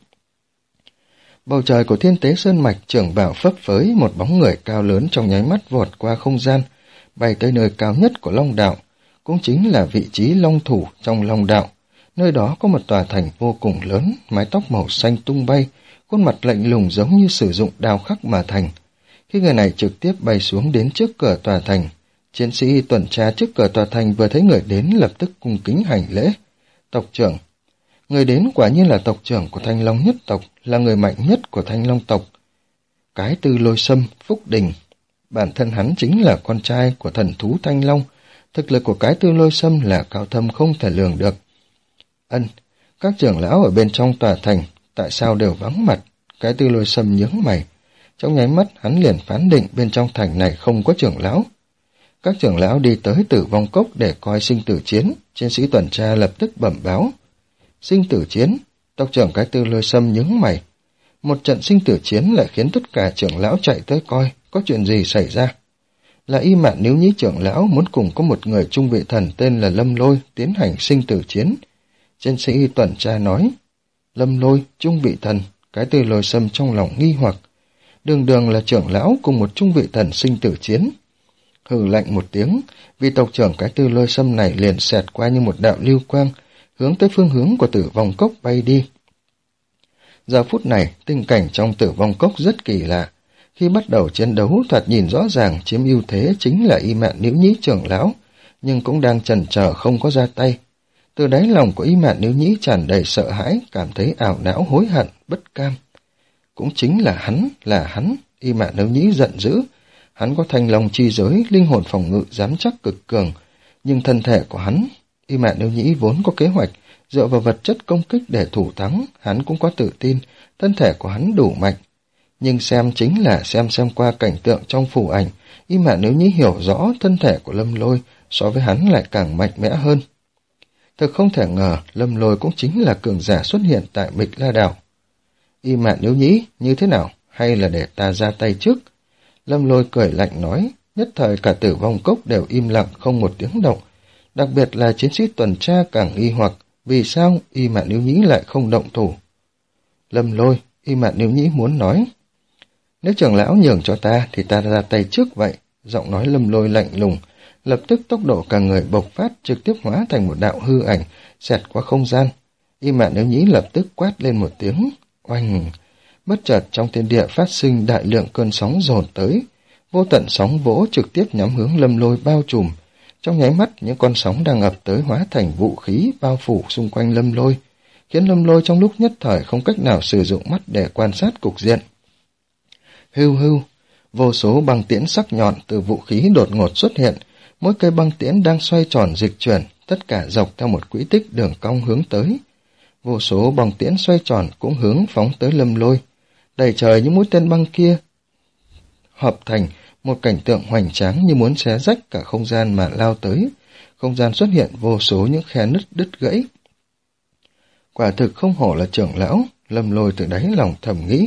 Bầu trời của Thiên Tế Sơn Mạch trưởng bảo phấp phới, một bóng người cao lớn trong nháy mắt vọt qua không gian, bay tới nơi cao nhất của Long Đạo, cũng chính là vị trí Long Thủ trong Long Đạo. Nơi đó có một tòa thành vô cùng lớn, mái tóc màu xanh tung bay, khuôn mặt lạnh lùng giống như sử dụng đao khắc mà thành. Khi người này trực tiếp bay xuống đến trước cửa tòa thành, chiến sĩ tuần tra trước cửa tòa thành vừa thấy người đến lập tức cung kính hành lễ. Tộc trưởng. Người đến quả nhiên là tộc trưởng của Thanh Long nhất tộc, là người mạnh nhất của Thanh Long tộc. Cái Tư Lôi Sâm, Phúc Đình. Bản thân hắn chính là con trai của thần thú Thanh Long. Thực lực của Cái Tư Lôi Sâm là cao thâm không thể lường được. Ân, các trưởng lão ở bên trong tòa thành, tại sao đều vắng mặt? Cái Tư Lôi Sâm nhướng mày. Trong nháy mắt hắn liền phán định bên trong thành này không có trưởng lão. Các trưởng lão đi tới Tử Vong Cốc để coi sinh tử chiến, chiến sĩ tuần tra lập tức bẩm báo. Sinh tử chiến, tộc trưởng Cái Tư Lôi Sâm nhướng mày. Một trận sinh tử chiến lại khiến tất cả trưởng lão chạy tới coi, có chuyện gì xảy ra. Là Y Mạn Níu Nhĩ trưởng lão muốn cùng có một người trung vị thần tên là Lâm Lôi tiến hành sinh tử chiến. Chiến sĩ tuần tra nói, Lâm Lôi, trung vị thần, Cái Tư Lôi Sâm trong lòng nghi hoặc. Đường đường là trưởng lão cùng một trung vị thần sinh tử chiến. Hừ lạnh một tiếng, vị tộc trưởng Cái Tư Lôi Sâm này liền xẹt qua như một đạo lưu quang, hướng tới phương hướng của Tử Vong Cốc bay đi. Giờ phút này, tình cảnh trong Tử Vong Cốc rất kỳ lạ. Khi bắt đầu chiến đấu, thoạt nhìn rõ ràng chiếm ưu thế chính là Y Mạn Níu Nhĩ trưởng lão, nhưng cũng đang chần chờ không có ra tay. Từ đáy lòng của Y Mạn Níu Nhĩ tràn đầy sợ hãi, cảm thấy ảo não hối hận, bất cam. Cũng chính là hắn, là hắn, Y Mạn Níu Nhĩ giận dữ. Hắn có thanh long chi giới, linh hồn phòng ngự dám chắc cực cường, nhưng thân thể của hắn, Y Mạn Níu Nhĩ vốn có kế hoạch, dựa vào vật chất công kích để thủ thắng, hắn cũng có tự tin, thân thể của hắn đủ mạnh. Nhưng xem chính là xem xem qua cảnh tượng trong phù ảnh, Y Mạn Níu Nhĩ hiểu rõ thân thể của Lâm Lôi so với hắn lại càng mạnh mẽ hơn. Thực không thể ngờ, Lâm Lôi cũng chính là cường giả xuất hiện tại Bịch La Đảo. Y Mạn Níu Nhĩ, như thế nào, hay là để ta ra tay trước? Lâm Lôi cười lạnh nói, nhất thời cả Tử Vong Cốc đều im lặng không một tiếng động. Đặc biệt là chiến sĩ tuần tra càng nghi hoặc, vì sao Y Mạn Níu Nhĩ lại không động thủ? Lâm Lôi, Y Mạn Níu Nhĩ muốn nói, nếu trưởng lão nhường cho ta thì ta ra tay trước vậy. Giọng nói Lâm Lôi lạnh lùng, lập tức tốc độ cả người bộc phát, trực tiếp hóa thành một đạo hư ảnh, xẹt qua không gian. Y Mạn Níu Nhĩ lập tức quát lên một tiếng, oanh! Bất chợt trong thiên địa phát sinh đại lượng cơn sóng dồn tới, vô tận sóng vỗ trực tiếp nhắm hướng Lâm Lôi bao trùm. Trong nháy mắt, những con sóng đang ập tới hóa thành vũ khí bao phủ xung quanh Lâm Lôi, khiến Lâm Lôi trong lúc nhất thời không cách nào sử dụng mắt để quan sát cục diện. Hưu hưu, vô số băng tiễn sắc nhọn từ vũ khí đột ngột xuất hiện, mỗi cây băng tiễn đang xoay tròn dịch chuyển, tất cả dọc theo một quỹ tích đường cong hướng tới. Vô số băng tiễn xoay tròn cũng hướng phóng tới Lâm Lôi. Đầy trời những mũi tên băng kia hợp thành một cảnh tượng hoành tráng như muốn xé rách cả không gian mà lao tới. Không gian xuất hiện vô số những khe nứt đứt gãy. Quả thực không hổ là trưởng lão, Lâm Lôi từ đáy lòng thầm nghĩ.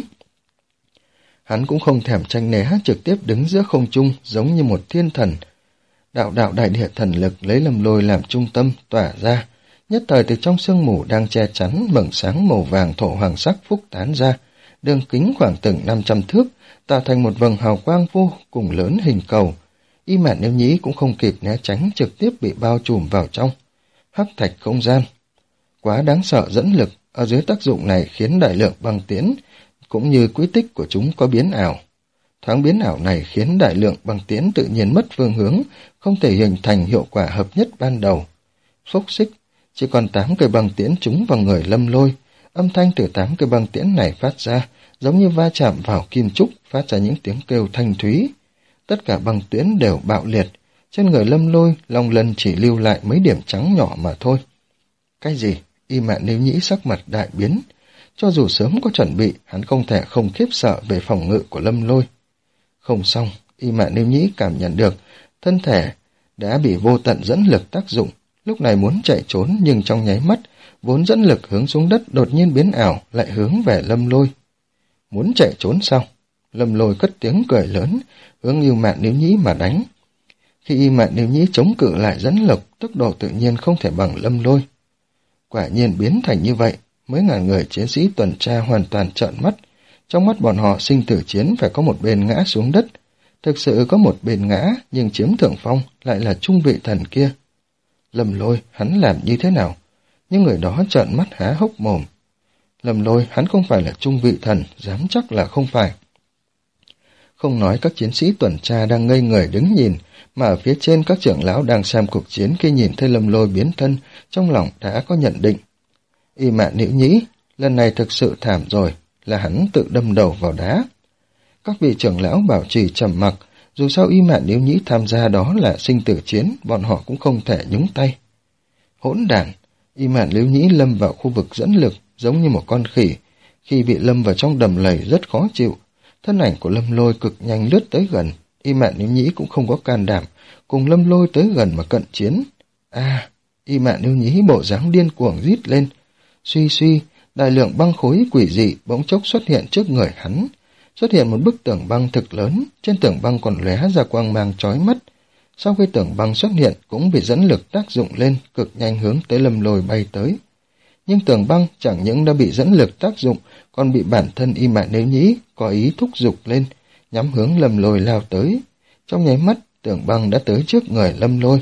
Hắn cũng không thèm tranh né, trực tiếp đứng giữa không trung giống như một thiên thần. Đạo đạo đại địa thần lực lấy Lâm Lôi làm trung tâm tỏa ra, nhất thời từ trong sương mù đang che chắn mầng sáng màu vàng thổ hoàng sắc phúc tán ra, đường kính khoảng từng năm trăm thước, tạo thành một vầng hào quang vô cùng lớn hình cầu. Y Mạn Níu Nhĩ cũng không kịp né tránh, trực tiếp bị bao trùm vào trong hắc thạch không gian. Quá đáng sợ dẫn lực, ở dưới tác dụng này khiến đại lượng băng tiễn cũng như quỹ tích của chúng có biến ảo. Thoáng biến ảo này khiến đại lượng băng tiễn tự nhiên mất phương hướng, không thể hình thành hiệu quả hợp nhất ban đầu. Phốc xích, chỉ còn tám cây băng tiễn trúng vào người Lâm Lôi. Âm thanh từ tám cây băng tiễn này phát ra, giống như va chạm vào kim trúc, phát ra những tiếng kêu thanh thúy. Tất cả băng tiễn đều bạo liệt, trên người Lâm Lôi, long lân chỉ lưu lại mấy điểm trắng nhỏ mà thôi. Cái gì? Y Mạn Níu Nhĩ sắc mặt đại biến. Cho dù sớm có chuẩn bị, hắn không thể không khiếp sợ về phòng ngự của Lâm Lôi. Không xong, Y Mạn Níu Nhĩ cảm nhận được, thân thể đã bị vô tận dẫn lực tác dụng, lúc này muốn chạy trốn nhưng trong nháy mắt, vốn dẫn lực hướng xuống đất đột nhiên biến ảo, lại hướng về Lâm Lôi. Muốn chạy trốn sao? Lâm Lôi cất tiếng cười lớn, hướng Y Mạn Níu Nhĩ mà đánh. Khi Y Mạn Nếu Nhĩ chống cự lại dẫn lực, tốc độ tự nhiên không thể bằng Lâm Lôi. Quả nhiên biến thành như vậy, mấy ngàn người chiến sĩ tuần tra hoàn toàn trợn mắt. Trong mắt bọn họ sinh tử chiến phải có một bên ngã xuống đất. Thực sự có một bên ngã, nhưng chiếm thượng phong lại là trung vị thần kia. Lâm Lôi, hắn làm như thế nào? Những người đó trợn mắt há hốc mồm. Lâm Lôi, hắn không phải là trung vị thần, dám chắc là không phải. Không nói các chiến sĩ tuần tra đang ngây người đứng nhìn, mà ở phía trên các trưởng lão đang xem cuộc chiến khi nhìn thấy Lâm Lôi biến thân, trong lòng đã có nhận định. Y Mạn Nếu Nhĩ, lần này thực sự thảm rồi, là hắn tự đâm đầu vào đá. Các vị trưởng lão bảo trì trầm mặc, dù sao Y Mạn Nếu Nhĩ tham gia đó là sinh tử chiến, bọn họ cũng không thể nhúng tay. Hỗn đản, Y Mạn Nếu Nhĩ lâm vào khu vực dẫn lực, giống như một con khỉ. Khi bị lâm vào trong đầm lầy rất khó chịu, thân ảnh của Lâm Lôi cực nhanh lướt tới gần. Y Mạn Nếu Nhĩ cũng không có can đảm cùng Lâm Lôi tới gần mà cận chiến. À, Y Mạn Nếu Nhĩ bộ dáng điên cuồng rít lên. Suy suy, đại lượng băng khối quỷ dị bỗng chốc xuất hiện trước người hắn. Xuất hiện một bức tường băng thực lớn, trên tường băng còn lóe ra quang mang chói mắt. Sau khi tường băng xuất hiện cũng bị dẫn lực tác dụng lên, cực nhanh hướng tới Lâm Lôi bay tới. Nhưng tường băng chẳng những đã bị dẫn lực tác dụng, còn bị bản thân Y Mạn Nếu Nhĩ có ý thúc giục lên, nhắm hướng Lâm Lôi lao tới. Trong nháy mắt, tường băng đã tới trước người Lâm Lôi.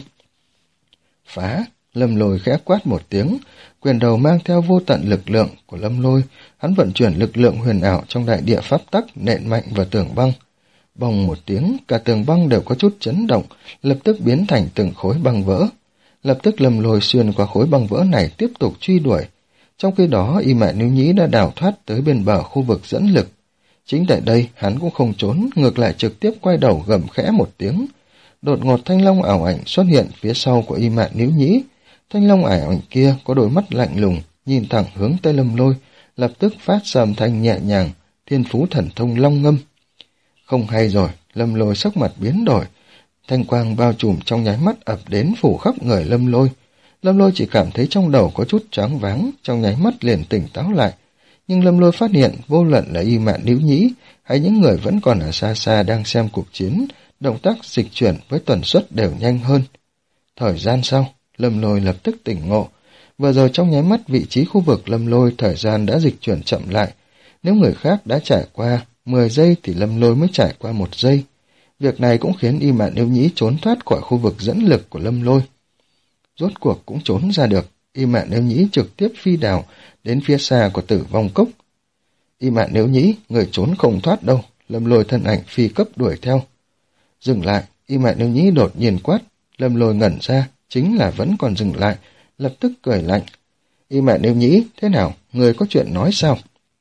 Phá! Lâm Lôi khẽ quát một tiếng, quyền đầu mang theo vô tận lực lượng của Lâm Lôi, hắn vận chuyển lực lượng huyền ảo trong đại địa pháp tắc nện mạnh vào tường băng. Bồng một tiếng, cả tường băng đều có chút chấn động, lập tức biến thành từng khối băng vỡ. Lập tức Lâm Lôi xuyên qua khối băng vỡ này tiếp tục truy đuổi. Trong khi đó, Y Mạn Nếu Nhĩ đã đào thoát tới bên bờ khu vực dẫn lực. Chính tại đây, hắn cũng không trốn, ngược lại trực tiếp quay đầu gầm khẽ một tiếng. Đột ngột thanh long ảo ảnh xuất hiện phía sau của Y Mạn Nếu Nhĩ. Thanh long ảo ảnh kia có đôi mắt lạnh lùng, nhìn thẳng hướng tới Lâm Lôi, lập tức phát ra âm thanh nhẹ nhàng, thiên phú thần thông long ngâm. Không hay rồi, Lâm Lôi sắc mặt biến đổi, thanh quang bao trùm trong nháy mắt ập đến phủ khắp người Lâm Lôi. Lâm Lôi chỉ cảm thấy trong đầu có chút choáng váng, trong nháy mắt liền tỉnh táo lại. Nhưng Lâm Lôi phát hiện vô luận là Y Mạn Nếu Nhĩ hay những người vẫn còn ở xa xa đang xem cuộc chiến, động tác dịch chuyển với tần suất đều nhanh hơn. Thời gian sau, Lâm Lôi lập tức tỉnh ngộ. Vừa rồi trong nháy mắt vị trí khu vực Lâm Lôi thời gian đã dịch chuyển chậm lại. Nếu người khác đã trải qua mười giây thì Lâm Lôi mới trải qua một giây. Việc này cũng khiến Y Mạn Nếu Nhĩ trốn thoát khỏi khu vực dẫn lực của Lâm Lôi. Rốt cuộc cũng trốn ra được, Y Mạn Nếu Nhĩ trực tiếp phi đào đến phía xa của Tử Vong Cốc. Y Mạn Nếu Nhĩ, người trốn không thoát đâu, Lâm Lôi thân ảnh phi cấp đuổi theo. Dừng lại, Y Mạn Nếu Nhĩ đột nhiên quát, Lâm Lôi ngẩn ra, chính là vẫn còn dừng lại, lập tức cười lạnh. Y Mạn Nếu Nhĩ, thế nào, người có chuyện nói sao?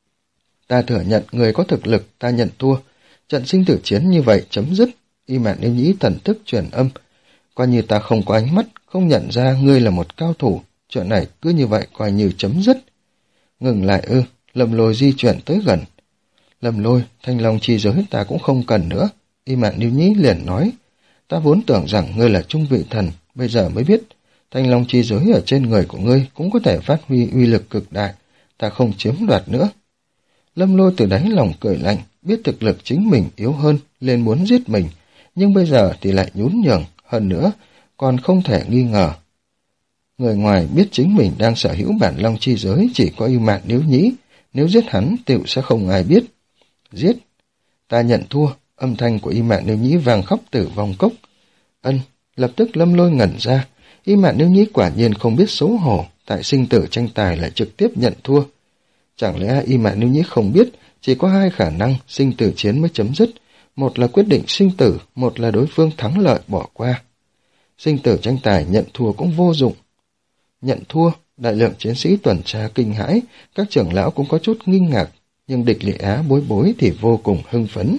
Ta thừa nhận người có thực lực, ta nhận thua. Trận sinh tử chiến như vậy chấm dứt. Y Mạn Nếu Nhĩ thần thức truyền âm. Coi như ta không có ánh mắt, không nhận ra ngươi là một cao thủ. Chuyện này cứ như vậy coi như chấm dứt. Ngừng lại ư, Lâm Lôi di chuyển tới gần. Lâm Lôi, thanh long chi giới ta cũng không cần nữa. Y Mạn Nếu Nhĩ liền nói. Ta vốn tưởng rằng ngươi là trung vị thần, bây giờ mới biết. Thanh long chi giới ở trên người của ngươi cũng có thể phát huy uy lực cực đại. Ta không chiếm đoạt nữa. Lâm Lôi từ đáy lòng cười lạnh, biết thực lực chính mình yếu hơn, nên muốn giết mình, nhưng bây giờ thì lại nhún nhường, hơn nữa, còn không thể nghi ngờ. Người ngoài biết chính mình đang sở hữu bản long chi giới chỉ có Y Mạn Nếu Nhĩ, nếu giết hắn tựu sẽ không ai biết. Giết! Ta nhận thua, âm thanh của Y Mạn Nếu Nhĩ vang khắp Tử Vong Cốc. Ân, lập tức Lâm Lôi ngẩn ra, Y Mạn Nếu Nhĩ quả nhiên không biết xấu hổ, tại sinh tử tranh tài lại trực tiếp nhận thua. Chẳng lẽ Y Mạn Nếu Nhĩ không biết chỉ có hai khả năng sinh tử chiến mới chấm dứt, một là quyết định sinh tử, một là đối phương thắng lợi bỏ qua. Sinh tử tranh tài nhận thua cũng vô dụng. Nhận thua, đại lượng chiến sĩ tuần tra kinh hãi, các trưởng lão cũng có chút nghi ngạc, nhưng địch lị Á bối bối thì vô cùng hưng phấn.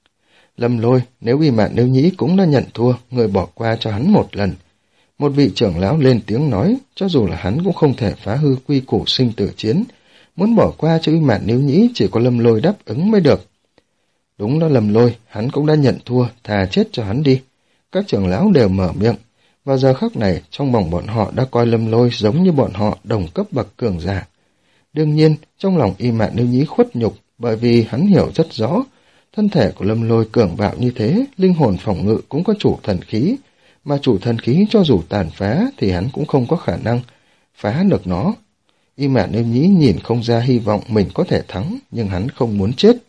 Lâm Lôi, nếu Y Mạn Nếu Nhĩ cũng đã nhận thua, người bỏ qua cho hắn một lần. Một vị trưởng lão lên tiếng nói, cho dù là hắn cũng không thể phá hư quy củ sinh tử chiến, muốn bỏ qua cho Y Mạn Nếu Nhĩ chỉ có Lâm Lôi đáp ứng mới được. Đúng đó Lâm Lôi, hắn cũng đã nhận thua, thà chết cho hắn đi. Các trưởng lão đều mở miệng. Vào giờ khắc này, trong lòng bọn họ đã coi Lâm Lôi giống như bọn họ đồng cấp bậc cường giả. Đương nhiên, trong lòng Y Mạn Nếu Nhĩ khuất nhục, bởi vì hắn hiểu rất rõ, thân thể của Lâm Lôi cường bạo như thế, linh hồn phòng ngự cũng có chủ thần khí, mà chủ thần khí cho dù tàn phá thì hắn cũng không có khả năng phá được nó. Y Mạn Yêu Nhĩ nhìn không ra hy vọng mình có thể thắng, nhưng hắn không muốn chết.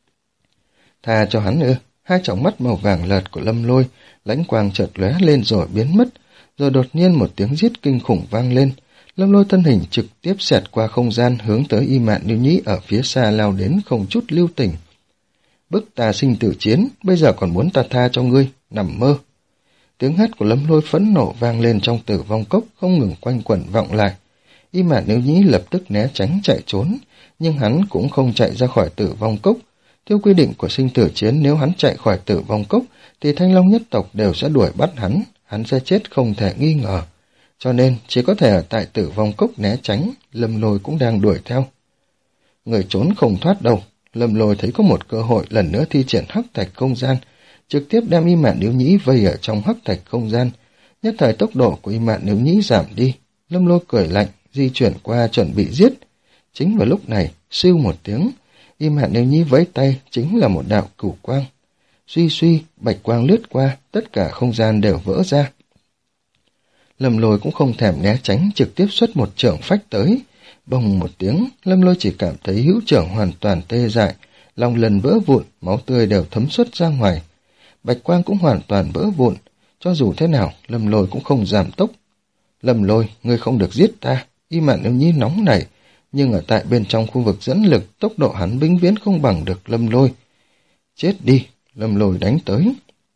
Tha cho hắn ư? Hai tròng mắt màu vàng lợt của Lâm Lôi, lãnh quang chợt lóe lên rồi biến mất, rồi đột nhiên một tiếng rít kinh khủng vang lên. Lâm Lôi thân hình trực tiếp xẹt qua không gian hướng tới Y Mạn Yêu Nhĩ ở phía xa lao đến không chút lưu tình. Bức ta sinh tử chiến, bây giờ còn muốn ta tha cho ngươi, nằm mơ. Tiếng hét của Lâm Lôi phẫn nộ vang lên trong Tử Vong Cốc, không ngừng quanh quẩn vọng lại. Y Mạn Yêu Nhĩ lập tức né tránh chạy trốn, nhưng hắn cũng không chạy ra khỏi Tử Vong Cốc. Theo quy định của sinh tử chiến, nếu hắn chạy khỏi Tử Vong Cốc thì Thanh Long nhất tộc đều sẽ đuổi bắt hắn, hắn sẽ chết không thể nghi ngờ. Cho nên chỉ có thể ở tại Tử Vong Cốc né tránh. Lâm Lôi cũng đang đuổi theo. Người trốn không thoát đâu. Lâm Lôi thấy có một cơ hội lần nữa thi triển hắc thạch không gian, trực tiếp đem Y Mạn Yêu Nhĩ vây ở trong hắc thạch không gian. Nhất thời tốc độ của Y Mạn Yêu Nhĩ giảm đi. Lâm Lôi cười lạnh, di chuyển qua chuẩn bị giết. Chính vào lúc này, siêu một tiếng, Y Mạn Yêu Nhĩ vẫy tay chính là một đạo cửu quang. Suy suy, bạch quang lướt qua, tất cả không gian đều vỡ ra. Lâm Lôi cũng không thèm né tránh, trực tiếp xuất một chưởng phách tới. Bồng một tiếng, Lâm Lôi chỉ cảm thấy hữu chưởng hoàn toàn tê dại, lòng lần vỡ vụn, máu tươi đều thấm xuất ra ngoài. Bạch quang cũng hoàn toàn vỡ vụn, cho dù thế nào, Lâm Lôi cũng không giảm tốc. Lâm Lôi, ngươi không được giết ta. Y Mạn Yêu Nhĩ nóng nảy, nhưng ở tại bên trong khu vực dẫn lực, tốc độ hắn vĩnh viễn không bằng được Lâm Lôi. Chết đi, Lâm Lôi đánh tới.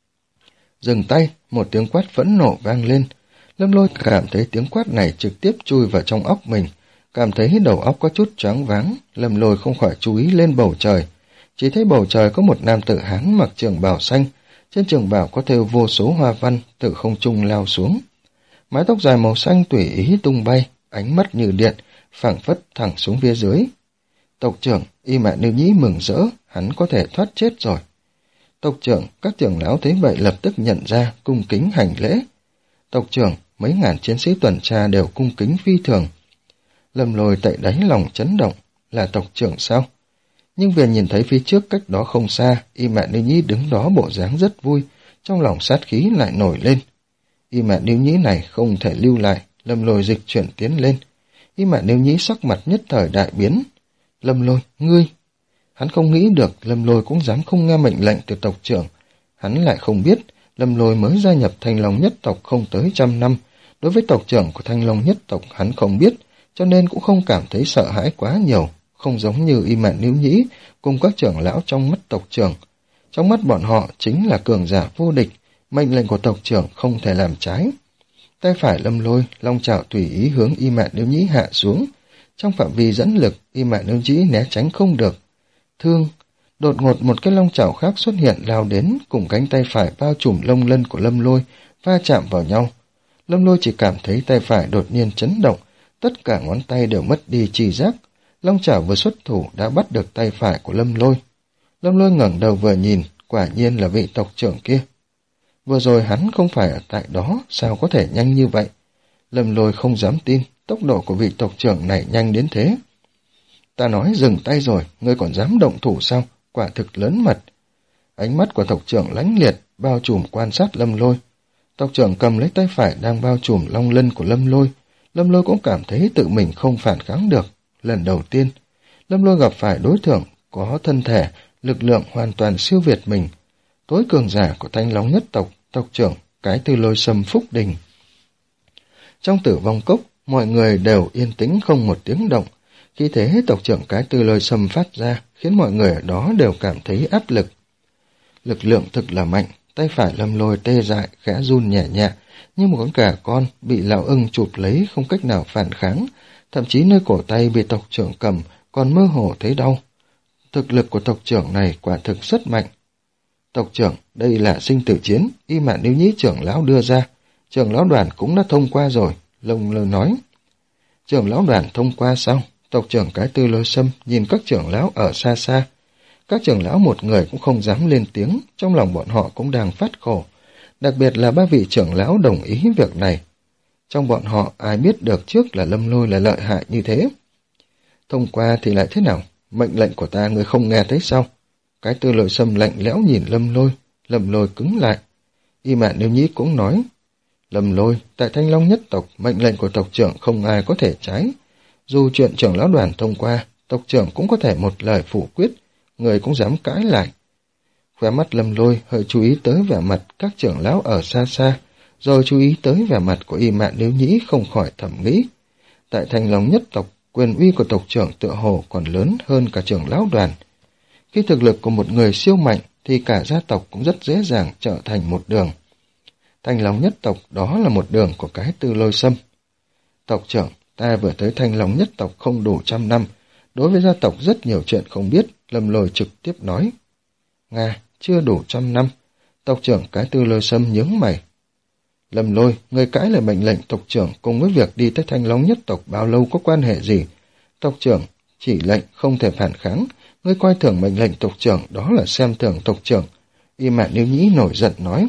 Dừng tay, một tiếng quát phẫn nộ vang lên. Lâm Lôi cảm thấy tiếng quát này trực tiếp chui vào trong óc mình, cảm thấy đầu óc có chút choáng váng. Lâm Lôi không khỏi chú ý lên bầu trời, chỉ thấy bầu trời có một nam tử Hán mặc trường bào xanh, trên trường bào có thêu vô số hoa văn, từ không trung lao xuống. Mái tóc dài màu xanh tùy ý tung bay, ánh mắt như điện, phảng phất thẳng xuống phía dưới. Tộc trưởng, Y Mạn Yêu Nhĩ mừng rỡ, hắn có thể thoát chết rồi. Tộc trưởng, các trưởng lão thấy vậy lập tức nhận ra, cung kính hành lễ. Tộc trưởng, mấy ngàn chiến sĩ tuần tra đều cung kính phi thường. Lâm Lôi tại đáy lòng chấn động, là tộc trưởng sao? Nhưng vừa nhìn thấy phía trước cách đó không xa, Y Mạn Yêu Nhĩ đứng đó bộ dáng rất vui, trong lòng sát khí lại nổi lên. Y Mạn Yêu Nhĩ này không thể lưu lại, Lâm Lôi dịch chuyển tiến lên. Y Mạn Yêu Nhĩ sắc mặt nhất thời đại biến. Lâm Lôi, ngươi! Hắn không nghĩ được Lâm Lôi cũng dám không nghe mệnh lệnh từ tộc trưởng. Hắn lại không biết Lâm Lôi mới gia nhập Thanh Long nhất tộc không tới trăm năm. Đối với tộc trưởng của Thanh Long nhất tộc hắn không biết, cho nên cũng không cảm thấy sợ hãi quá nhiều, không giống như Y Mạn Yêu Nhĩ cùng các trưởng lão trong mắt tộc trưởng. Trong mắt bọn họ chính là cường giả vô địch, mệnh lệnh của tộc trưởng không thể làm trái. Tay phải Lâm Lôi, long chảo tùy ý hướng Y Mạn Yêu Nhĩ hạ xuống. Trong phạm vi dẫn lực, Y Mạn Yêu Nhĩ né tránh không được. Thương! Đột ngột một cái long chảo khác xuất hiện lao đến, cùng cánh tay phải bao trùm lông lân của Lâm Lôi, va chạm vào nhau. Lâm Lôi chỉ cảm thấy tay phải đột nhiên chấn động, tất cả ngón tay đều mất đi tri giác. Long chảo vừa xuất thủ đã bắt được tay phải của Lâm Lôi. Lâm Lôi ngẩng đầu vừa nhìn, quả nhiên là vị tộc trưởng kia. Vừa rồi hắn không phải ở tại đó, sao có thể nhanh như vậy? Lâm Lôi không dám tin, tốc độ của vị tộc trưởng này nhanh đến thế. Ta nói dừng tay rồi, ngươi còn dám động thủ sao? Quả thực lớn mật. Ánh mắt của tộc trưởng lánh liệt, bao trùm quan sát Lâm Lôi. Tộc trưởng cầm lấy tay phải đang bao trùm long lân của Lâm Lôi. Lâm Lôi cũng cảm thấy tự mình không phản kháng được. Lần đầu tiên, Lâm Lôi gặp phải đối tượng có thân thể, lực lượng hoàn toàn siêu việt mình. Tối cường giả của Thanh Long nhất tộc, tộc trưởng Cái Tư Lôi Sâm Phúc Đình. Trong Tử Vong Cốc, mọi người đều yên tĩnh không một tiếng động. Khi thế tộc trưởng Cái Tư Lôi Sâm phát ra, khiến mọi người ở đó đều cảm thấy áp lực. Lực lượng thực là mạnh, tay phải Lâm Lôi tê dại, khẽ run nhẹ nhẹ, như một con gà con bị lão ưng chụp lấy không cách nào phản kháng, thậm chí nơi cổ tay bị tộc trưởng cầm còn mơ hồ thấy đau. Thực lực của tộc trưởng này quả thực rất mạnh. Tộc trưởng, đây là sinh tử chiến, Y Mạn Yêu Nhĩ trưởng lão đưa ra, trưởng lão đoàn cũng đã thông qua rồi, Lâm Lôi nói. Trưởng lão đoàn thông qua sao? Tộc trưởng Cái Tư Lôi Sâm nhìn các trưởng lão ở xa xa. Các trưởng lão một người cũng không dám lên tiếng, trong lòng bọn họ cũng đang phát khổ. Đặc biệt là ba vị trưởng lão đồng ý việc này. Trong bọn họ ai biết được trước là Lâm Lôi là lợi hại như thế. Thông qua thì lại thế nào? Mệnh lệnh của ta ngươi không nghe thấy sao? Cái Tư Lôi Sâm lạnh lẽo nhìn Lâm Lôi, Lâm Lôi cứng lại. Y Mạn Yêu Nhĩ cũng nói, Lâm Lôi, tại Thanh Long nhất tộc, mệnh lệnh của tộc trưởng không ai có thể trái. Dù chuyện trưởng lão đoàn thông qua, tộc trưởng cũng có thể một lời phủ quyết, người cũng dám cãi lại. Khóe mắt Lâm Lôi hơi chú ý tới vẻ mặt các trưởng lão ở xa xa, rồi chú ý tới vẻ mặt của Y Mạn Nếu Nhĩ, không khỏi thầm nghĩ. Tại Thanh Long nhất tộc, quyền uy của tộc trưởng tựa hồ còn lớn hơn cả trưởng lão đoàn. Khi thực lực của một người siêu mạnh thì cả gia tộc cũng rất dễ dàng trở thành một đường. Thanh Long nhất tộc đó là một đường của cái Tư Lôi Sâm. Tộc trưởng, ta vừa tới Thanh Long nhất tộc không đủ trăm năm, đối với gia tộc rất nhiều chuyện không biết, Lâm Lôi trực tiếp nói. Nga, chưa đủ trăm năm. Tộc trưởng cái Tư Lôi Sâm nhướng mày. Lâm Lôi, người cãi lời mệnh lệnh tộc trưởng cùng với việc đi tới Thanh Long nhất tộc bao lâu có quan hệ gì? Tộc trưởng chỉ lệnh không thể phản kháng, ngươi coi thường mệnh lệnh tộc trưởng đó là xem thường tộc trưởng. Y Mạn Nếu Nhĩ nổi giận nói.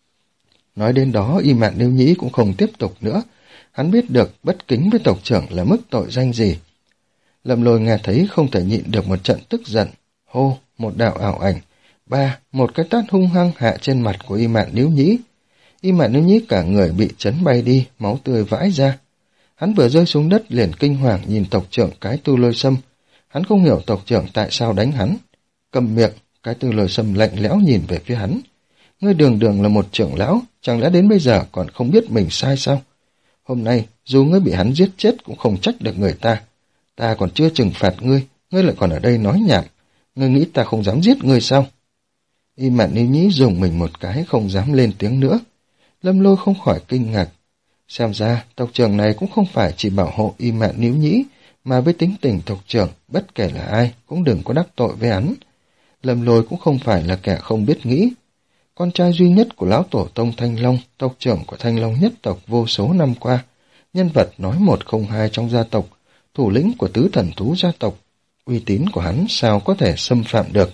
Nói đến đó, Y Mạn Nếu Nhĩ cũng không tiếp tục nữa. Hắn biết được bất kính với tộc trưởng là mức tội danh gì. Lâm Lôi nghe thấy không thể nhịn được một trận tức giận. Hô, một đạo ảo ảnh. Ba, một cái tát hung hăng hạ trên mặt của Y Mạn Nếu Nhĩ. Y Mạn Nếu Nhĩ cả người bị chấn bay đi, máu tươi vãi ra. Hắn vừa rơi xuống đất liền kinh hoàng nhìn tộc trưởng cái Tư Lôi Sâm. Hắn không hiểu tộc trưởng tại sao đánh hắn. Cầm miệng, cái Tư Lôi Sâm lạnh lẽo nhìn về phía hắn. Ngươi đường đường là một trưởng lão, chẳng lẽ đến bây giờ còn không biết mình sai sao? Hôm nay, dù ngươi bị hắn giết chết cũng không trách được người ta. Ta còn chưa trừng phạt ngươi, ngươi lại còn ở đây nói nhảm. Ngươi nghĩ ta không dám giết ngươi sao? Y Mạn Nếu Nhĩ dùng mình một cái không dám lên tiếng nữa. Lâm Lôi không khỏi kinh ngạc. Xem ra, tộc trưởng này cũng không phải chỉ bảo hộ Y Mạn Nếu Nhĩ, mà với tính tình tộc trưởng, bất kể là ai cũng đừng có đắc tội với hắn. Lâm Lôi cũng không phải là kẻ không biết nghĩ. Con trai duy nhất của lão tổ tông Thanh Long, tộc trưởng của Thanh Long nhất tộc vô số năm qua, nhân vật nói một không hai trong gia tộc, thủ lĩnh của tứ thần thú gia tộc, uy tín của hắn sao có thể xâm phạm được.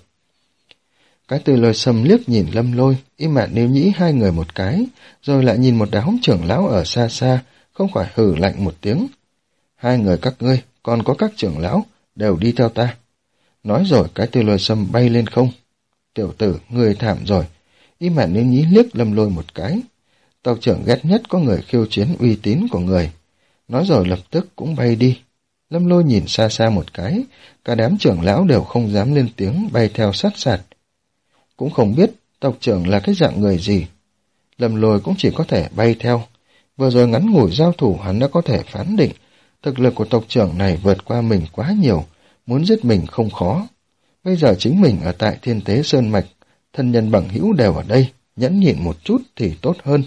Cái Tư Lôi Sâm liếc nhìn Lâm Lôi, Y Mạn Nếu Nhĩ hai người một cái, rồi lại nhìn một đám trưởng lão ở xa xa, không khỏi hừ lạnh một tiếng. Hai người các ngươi, còn có các trưởng lão, đều đi theo ta. Nói rồi cái Tư Lôi Sâm bay lên không. Tiểu tử, người thảm rồi. Y Mạn Nếu Nhĩ liếc Lâm Lôi một cái. Tộc trưởng ghét nhất có người khiêu chiến uy tín của người. Nói rồi lập tức cũng bay đi. Lâm Lôi nhìn xa xa một cái, cả đám trưởng lão đều không dám lên tiếng bay theo sát sạt. Cũng không biết tộc trưởng là cái dạng người gì. Lâm Lôi cũng chỉ có thể bay theo. Vừa rồi ngắn ngủi giao thủ hắn đã có thể phán định, thực lực của tộc trưởng này vượt qua mình quá nhiều, muốn giết mình không khó. Bây giờ chính mình ở tại Thiên Tế Sơn Mạch, thân nhân bằng hữu đều ở đây, nhẫn nhịn một chút thì tốt hơn.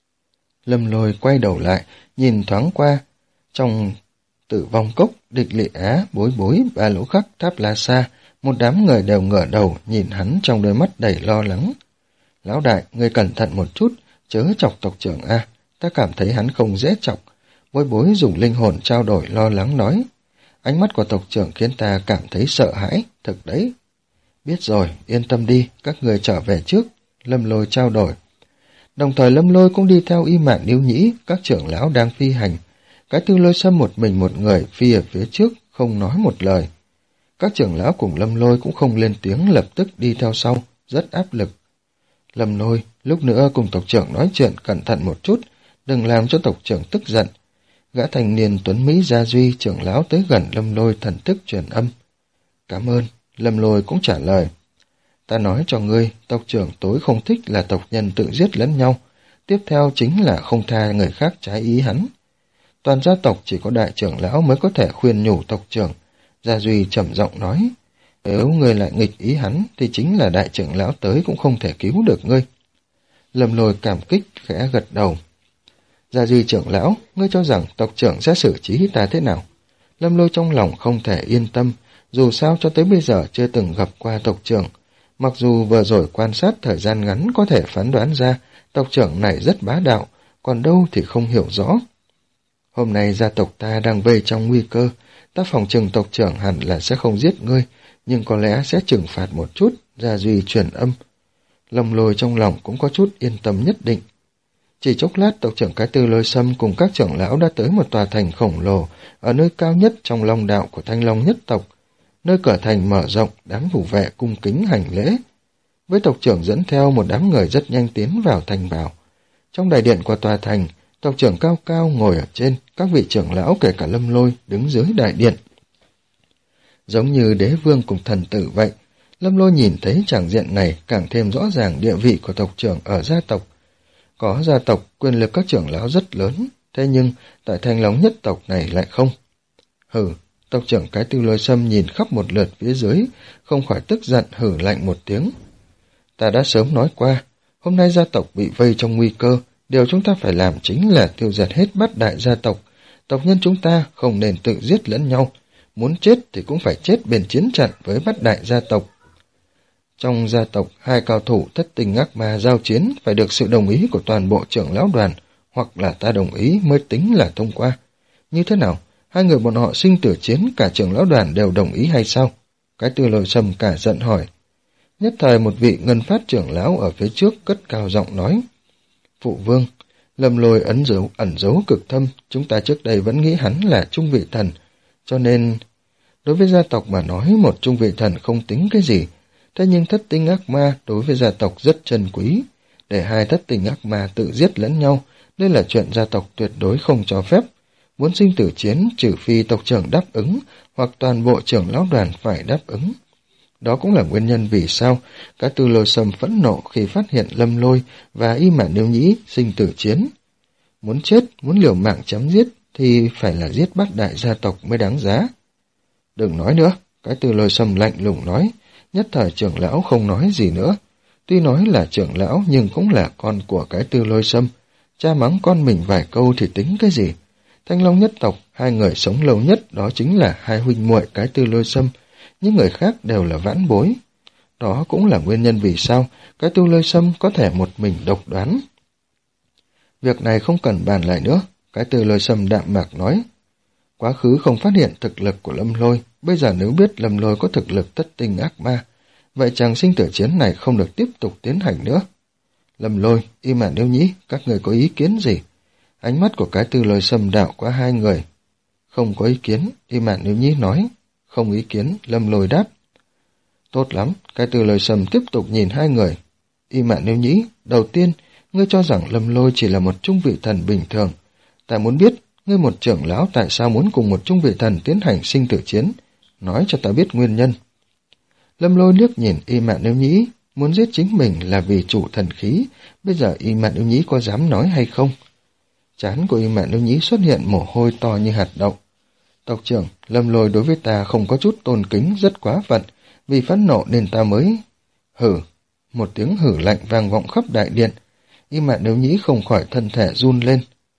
Lâm Lôi quay đầu lại, nhìn thoáng qua, trong Tử Vong Cốc, Địch Lệ Á, Bối Bối, Ba Lỗ Khắc, Tháp La Sa, một đám người đều ngửa đầu nhìn hắn trong đôi mắt đầy lo lắng. Lão đại, ngươi cẩn thận một chút, chớ chọc tộc trưởng a, ta cảm thấy hắn không dễ chọc. Bối Bối dùng linh hồn trao đổi lo lắng nói. Ánh mắt của tộc trưởng khiến ta cảm thấy sợ hãi, thực đấy. Biết rồi, yên tâm đi, các người trở về trước. Lâm Lôi trao đổi. Đồng thời Lâm Lôi cũng đi theo Y Mạn Nếu Nhĩ, các trưởng lão đang phi hành. Cái Tư Lôi Sâm một mình một người phi ở phía trước, không nói một lời. Các trưởng lão cùng Lâm Lôi cũng không lên tiếng, lập tức đi theo sau, rất áp lực. Lâm Lôi, lúc nữa cùng tộc trưởng nói chuyện cẩn thận một chút, đừng làm cho tộc trưởng tức giận. Gã thanh niên tuấn Mỹ Gia Duy trưởng lão tới gần Lâm Lôi thần thức truyền âm. Cảm ơn, Lâm Lôi cũng trả lời. Ta nói cho ngươi, tộc trưởng tối không thích là tộc nhân tự giết lẫn nhau, tiếp theo chính là không tha người khác trái ý hắn. Toàn gia tộc chỉ có đại trưởng lão mới có thể khuyên nhủ tộc trưởng. Gia Duy trầm giọng nói, nếu ngươi lại nghịch ý hắn thì chính là đại trưởng lão tới cũng không thể cứu được ngươi. Lâm Lôi cảm kích khẽ gật đầu. Gia Duy trưởng lão, ngươi cho rằng tộc trưởng sẽ xử trí ta thế nào? Lâm Lôi trong lòng không thể yên tâm, dù sao cho tới bây giờ chưa từng gặp qua tộc trưởng. Mặc dù vừa rồi quan sát thời gian ngắn có thể phán đoán ra tộc trưởng này rất bá đạo, còn đâu thì không hiểu rõ. Hôm nay gia tộc ta đang vây trong nguy cơ, ta phòng trừng tộc trưởng hẳn là sẽ không giết ngươi, nhưng có lẽ sẽ trừng phạt một chút. Gia Duy truyền âm. Lâm Lôi trong lòng cũng có chút yên tâm nhất định. Chỉ chốc lát tộc trưởng cái Tư Lôi Sâm cùng các trưởng lão đã tới một tòa thành khổng lồ ở nơi cao nhất trong long đạo của Thanh Long nhất tộc. Nơi cửa thành mở rộng, đám thủ vệ cung kính hành lễ. Với tộc trưởng dẫn theo một đám người rất nhanh tiến vào thành bảo. Trong đại điện của tòa thành, tộc trưởng cao cao ngồi ở trên, các vị trưởng lão kể cả Lâm Lôi đứng dưới đại điện. Giống như đế vương cùng thần tử vậy, Lâm Lôi nhìn thấy tràng diện này càng thêm rõ ràng địa vị của tộc trưởng ở gia tộc. Có gia tộc, quyền lực các trưởng lão rất lớn, thế nhưng tại Thanh Long nhất tộc này lại không. Hừ, tộc trưởng Cái Tư Lôi Sâm nhìn khắp một lượt phía dưới, không khỏi tức giận hử lạnh một tiếng. Ta đã sớm nói qua, hôm nay gia tộc bị vây trong nguy cơ, điều chúng ta phải làm chính là tiêu diệt hết bát đại gia tộc. Tộc nhân chúng ta không nên tự giết lẫn nhau, muốn chết thì cũng phải chết bên chiến trận với bát đại gia tộc. Trong gia tộc, hai cao thủ thất tình ác ma giao chiến phải được sự đồng ý của toàn bộ trưởng lão đoàn, hoặc là ta đồng ý mới tính là thông qua. Như thế nào? Hai người bọn họ sinh tử chiến cả trưởng lão đoàn đều đồng ý hay sao? Cái Tư Lôi Sâm cả giận hỏi. Nhất thời một vị ngân phát trưởng lão ở phía trước cất cao giọng nói. Phụ vương, Lâm Lôi ẩn giấu, ẩn giấu cực thâm, chúng ta trước đây vẫn nghĩ hắn là trung vị thần, cho nên... Đối với gia tộc mà nói một trung vị thần không tính cái gì, thế nhưng thất tinh ác ma đối với gia tộc rất trân quý. Để hai thất tinh ác ma tự giết lẫn nhau, đây là chuyện gia tộc tuyệt đối không cho phép. Muốn sinh tử chiến trừ phi tộc trưởng đáp ứng, hoặc toàn bộ trưởng lão đoàn phải đáp ứng. Đó cũng là nguyên nhân vì sao Cái Tư Lôi Sâm phẫn nộ khi phát hiện Lâm Lôi và Y Mạn Nếu Nhĩ sinh tử chiến. Muốn chết, muốn liều mạng chấm giết thì phải là giết bát đại gia tộc mới đáng giá. Đừng nói nữa, Cái Tư Lôi Sâm lạnh lùng nói. Nhất thời trưởng lão không nói gì nữa. Tuy nói là trưởng lão nhưng cũng là con của Cái Tư Lôi Sâm. Cha mắng con mình vài câu thì tính cái gì? Thanh Long nhất tộc, hai người sống lâu nhất đó chính là hai huynh muội Cái Tư Lôi Sâm. Những người khác đều là vãn bối. Đó cũng là nguyên nhân vì sao Cái Tư Lôi Sâm có thể một mình độc đoán. Việc này không cần bàn lại nữa, Cái Tư Lôi Sâm đạm mạc nói. Quá khứ không phát hiện thực lực của Lâm Lôi, bây giờ nếu biết Lâm Lôi có thực lực thất tinh ác ma, vậy chàng sinh tử chiến này không được tiếp tục tiến hành nữa. Lâm Lôi, Y Mạn Nếu Nhĩ, các người có ý kiến gì? Ánh mắt của Cái Tư Lôi Sâm đảo qua hai người. Không có ý kiến, Y Mạn Nếu Nhĩ nói. Không ý kiến, Lâm Lôi đáp. Tốt lắm, Cái Tư Lôi Sâm tiếp tục nhìn hai người. Y Mạn Nếu Nhĩ, đầu tiên, ngươi cho rằng Lâm Lôi chỉ là một trung vị thần bình thường. Ta muốn biết, ngươi một trưởng lão tại sao muốn cùng một trung vị thần tiến hành sinh tử chiến? Nói cho ta biết nguyên nhân. Lâm Lôi liếc nhìn Y Mạn Nếu Nhĩ, muốn giết chính mình là vì chủ thần khí, bây giờ Y Mạn Nếu Nhĩ có dám nói hay không? Trán của Y Mạn Nếu Nhĩ xuất hiện mồ hôi to như hạt đậu. Tộc trưởng, Lâm Lôi đối với ta không có chút tôn kính, rất quá phận, vì phẫn nộ nên ta mới... Hử! Một tiếng hử lạnh vang vọng khắp đại điện. Y Mạn Nếu Nhĩ không khỏi thân thể run lên.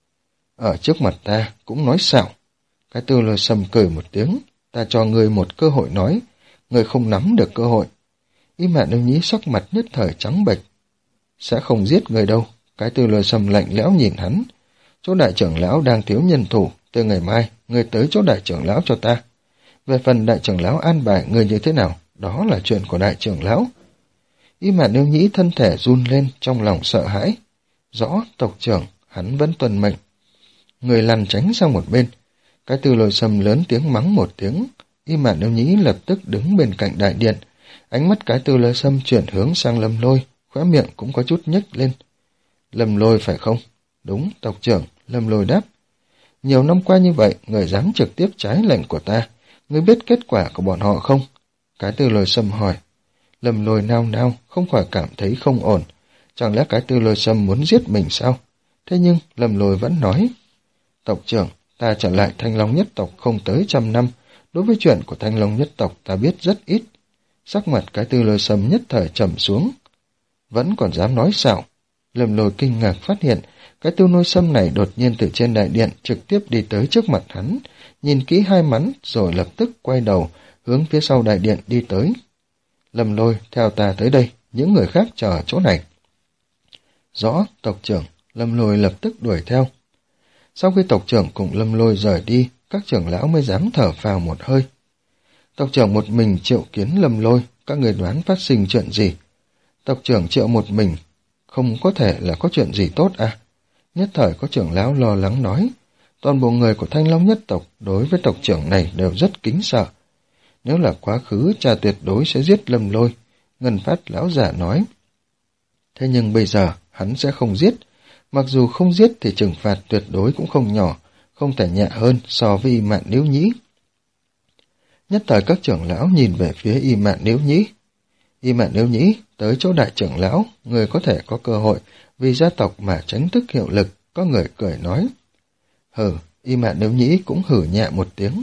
Ở trước mặt ta cũng nói xạo. Cái Tư Lôi Sâm cười một tiếng. Ta cho ngươi một cơ hội nói. Ngươi không nắm được cơ hội. Y Mạn Nếu Nhĩ sắc mặt nhất thời trắng bệch. Sẽ không giết ngươi đâu. Cái Tư Lôi Sâm lạnh lẽo nhìn hắn. Chỗ đại trưởng lão đang thiếu nhân thủ. Từ ngày mai, ngươi tới chỗ đại trưởng lão cho ta. Về phần đại trưởng lão an bài ngươi như thế nào, đó là chuyện của đại trưởng lão. Y Mạn Nếu Nhĩ thân thể run lên trong lòng sợ hãi. Rõ, tộc trưởng, hắn vẫn tuân mệnh. Người lăn tránh sang một bên. Cái Tư Lôi Sâm lớn tiếng mắng một tiếng. Y Mạn Nếu Nhĩ lập tức đứng bên cạnh đại điện. Ánh mắt Cái Tư Lôi Sâm chuyển hướng sang Lâm Lôi, khóe miệng cũng có chút nhếch lên. Lâm Lôi phải không? Đúng, tộc trưởng, Lâm Lôi đáp. Nhiều năm qua như vậy, người dám trực tiếp trái lệnh của ta. Ngươi biết kết quả của bọn họ không? Cái Tư Lôi Sâm hỏi. Lâm Lôi nao nao, không khỏi cảm thấy không ổn. Chẳng lẽ Cái Tư Lôi Sâm muốn giết mình sao? Thế nhưng, Lâm Lôi vẫn nói. Tộc trưởng, ta trở lại Thanh Long nhất tộc không tới trăm năm. Đối với chuyện của Thanh Long nhất tộc ta biết rất ít. Sắc mặt Cái Tư Lôi Sâm nhất thời trầm xuống. Vẫn còn dám nói xạo. Lâm Lôi kinh ngạc phát hiện, Cái Tư Lôi Sâm này đột nhiên từ trên đại điện trực tiếp đi tới trước mặt hắn, nhìn kỹ hai mắn rồi lập tức quay đầu, hướng phía sau đại điện đi tới. Lâm Lôi, theo ta tới đây, những người khác chờ ở chỗ này. Rõ, tộc trưởng, Lâm Lôi lập tức đuổi theo. Sau khi tộc trưởng cùng Lâm Lôi rời đi, các trưởng lão mới dám thở phào một hơi. Tộc trưởng một mình triệu kiến Lâm Lôi, các người đoán phát sinh chuyện gì? Tộc trưởng triệu một mình, không có thể là có chuyện gì tốt à? Nhất thời có trưởng lão lo lắng nói, toàn bộ người của Thanh Long nhất tộc đối với tộc trưởng này đều rất kính sợ. Nếu là quá khứ, cha tuyệt đối sẽ giết Lâm Lôi, Ngân Phát lão giả nói. Thế nhưng bây giờ, hắn sẽ không giết, Mặc dù không giết thì trừng phạt tuyệt đối cũng không nhỏ, không thể nhẹ hơn so với Y Mạn Níu Nhĩ. Nhất thời các trưởng lão nhìn về phía Y Mạn Níu Nhĩ. Y Mạn Níu Nhĩ, tới chỗ đại trưởng lão, người có thể có cơ hội vì gia tộc mà tránh thức hiệu lực, có người cười nói. Hừ, Y Mạn Níu Nhĩ cũng hử nhẹ một tiếng.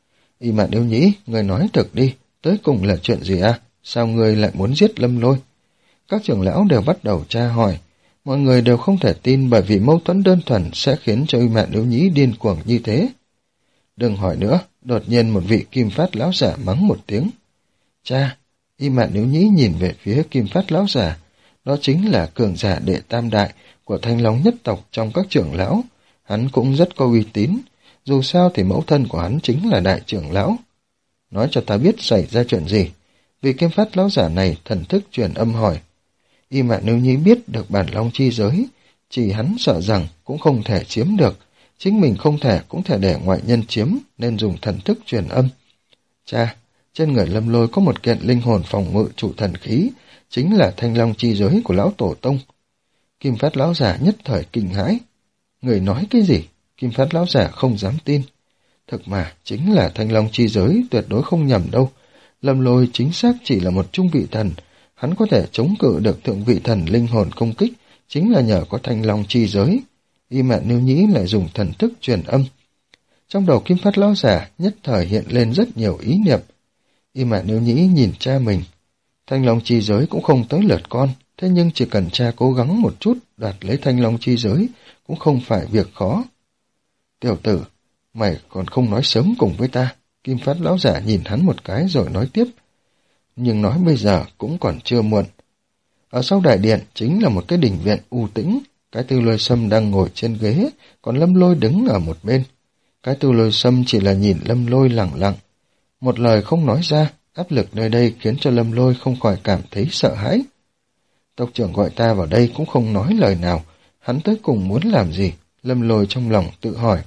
Y Mạn Níu Nhĩ, người nói thực đi, tới cùng là chuyện gì à? Sao người lại muốn giết Lâm Lôi? Các trưởng lão đều bắt đầu tra hỏi. Mọi người đều không thể tin bởi vì mâu thuẫn đơn thuần sẽ khiến cho Y Mạn Níu Nhĩ điên cuồng như thế. Đừng hỏi nữa, đột nhiên một vị Kim Phát lão giả mắng một tiếng. Cha! Y Mạn Níu Nhĩ nhìn về phía Kim Phát lão giả, đó chính là cường giả đệ tam đại của Thanh Long nhất tộc trong các trưởng lão. Hắn cũng rất có uy tín, dù sao thì mẫu thân của hắn chính là đại trưởng lão. Nói cho ta biết xảy ra chuyện gì. Vị Kim Phát lão giả này thần thức truyền âm hỏi. Y Mạn Níu Nhĩ biết được bản long chi giới, chỉ hắn sợ rằng cũng không thể chiếm được, chính mình không thể cũng thể để ngoại nhân chiếm nên dùng thần thức truyền âm. Cha, trên người Lâm Lôi có một kiện linh hồn phòng ngự trụ thần khí, chính là thanh long chi giới của lão tổ tông. Kim Phát lão giả nhất thời kinh hãi. Người nói cái gì? Kim Phát lão giả không dám tin. Thực mà, chính là thanh long chi giới, tuyệt đối không nhầm đâu. Lâm Lôi chính xác chỉ là một trung vị thần, hắn có thể chống cự được thượng vị thần linh hồn công kích, chính là nhờ có thanh long chi giới. Y Mạn Níu Nhĩ lại dùng thần thức truyền âm. Trong đầu Kim Phát lão giả nhất thời hiện lên rất nhiều ý niệm. Y Mạn Níu Nhĩ nhìn cha mình. Thanh long chi giới cũng không tới lượt con, thế nhưng chỉ cần cha cố gắng một chút đoạt lấy thanh long chi giới cũng không phải việc khó. Tiểu tử, mày còn không nói sớm cùng với ta. Kim Phát lão giả nhìn hắn một cái rồi nói tiếp. Nhưng nói bây giờ cũng còn chưa muộn. Ở sau đại điện chính là một cái đình viện u tĩnh. Cái Tư Lôi Sâm đang ngồi trên ghế, còn Lâm Lôi đứng ở một bên. Cái Tư Lôi Sâm chỉ là nhìn Lâm Lôi lặng lặng. Một lời không nói ra, áp lực nơi đây khiến cho Lâm Lôi không khỏi cảm thấy sợ hãi. Tộc trưởng gọi ta vào đây cũng không nói lời nào, hắn tới cùng muốn làm gì? Lâm Lôi trong lòng tự hỏi.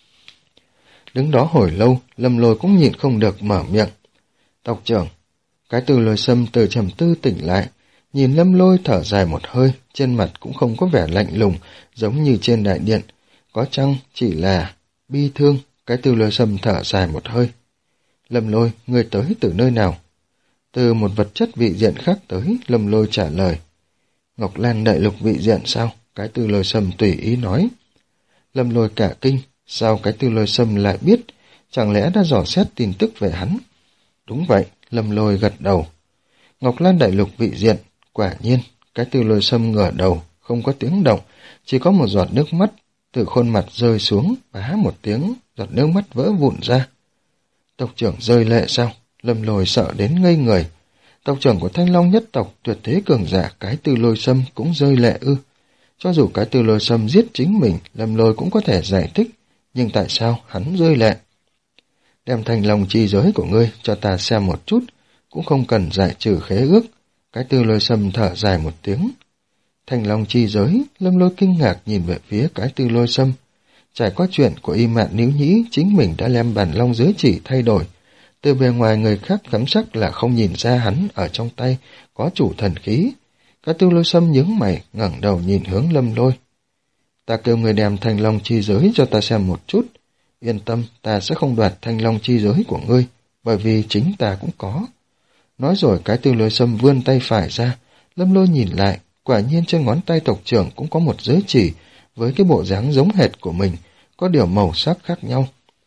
Đứng đó hồi lâu, Lâm Lôi cũng nhịn không được mở miệng. Tộc trưởng, cái Tư Lôi Sâm từ trầm tư tỉnh lại, nhìn Lâm Lôi thở dài một hơi, trên mặt cũng không có vẻ lạnh lùng giống như trên đại điện, có chăng chỉ là bi thương. Cái Tư Lôi Sâm thở dài một hơi. Lâm Lôi, ngươi tới từ nơi nào? Từ một vật chất vị diện khác tới, Lâm Lôi trả lời. Ngọc Lan đại lục vị diện sao? Cái Tư Lôi Sâm tùy ý nói. Lâm Lôi cả kinh, sao cái Tư Lôi Sâm lại biết? Chẳng lẽ đã dò xét tin tức về hắn? Đúng vậy, Lâm Lôi gật đầu. Ngọc Lan đại lục vị diện, quả nhiên, cái Tư Lôi Sâm ngửa đầu, không có tiếng động, chỉ có một giọt nước mắt từ khuôn mặt rơi xuống, bá một tiếng, giọt nước mắt vỡ vụn ra. Tộc trưởng rơi lệ sao? Lâm Lôi sợ đến ngây người. Tộc trưởng của Thanh Long nhất tộc tuyệt thế cường giả cái Tư Lôi Sâm cũng rơi lệ ư? Cho dù cái Tư Lôi Sâm giết chính mình, Lâm Lôi cũng có thể giải thích, nhưng tại sao hắn rơi lệ? Đem Thanh Long chi giới của ngươi cho ta xem một chút, cũng không cần giải trừ khế ước. Cái Tư Lôi Sâm thở dài một tiếng. Thanh Long chi giới, Lâm Lôi kinh ngạc nhìn về phía cái Tư Lôi Sâm. Trải qua chuyện của Y Mạn Níu Nhĩ, chính mình đã đem bản long giới chỉ thay đổi. Từ bề ngoài người khác khám sắc là không nhìn ra hắn ở trong tay có chủ thần khí. Cái Tư Lôi Sâm nhướng mày, ngẩng đầu nhìn hướng Lâm Lôi. Ta kêu người đem Thanh Long chi giới cho ta xem một chút. Yên tâm, ta sẽ không đoạt Thanh Long chi giới của ngươi, bởi vì chính ta cũng có. Nói rồi cái Tư Lôi Sâm vươn tay phải ra, Lâm Lôi nhìn lại, quả nhiên trên ngón tay tộc trưởng cũng có một giới chỉ, với cái bộ dáng giống hệt của mình, có điều màu sắc khác nhau.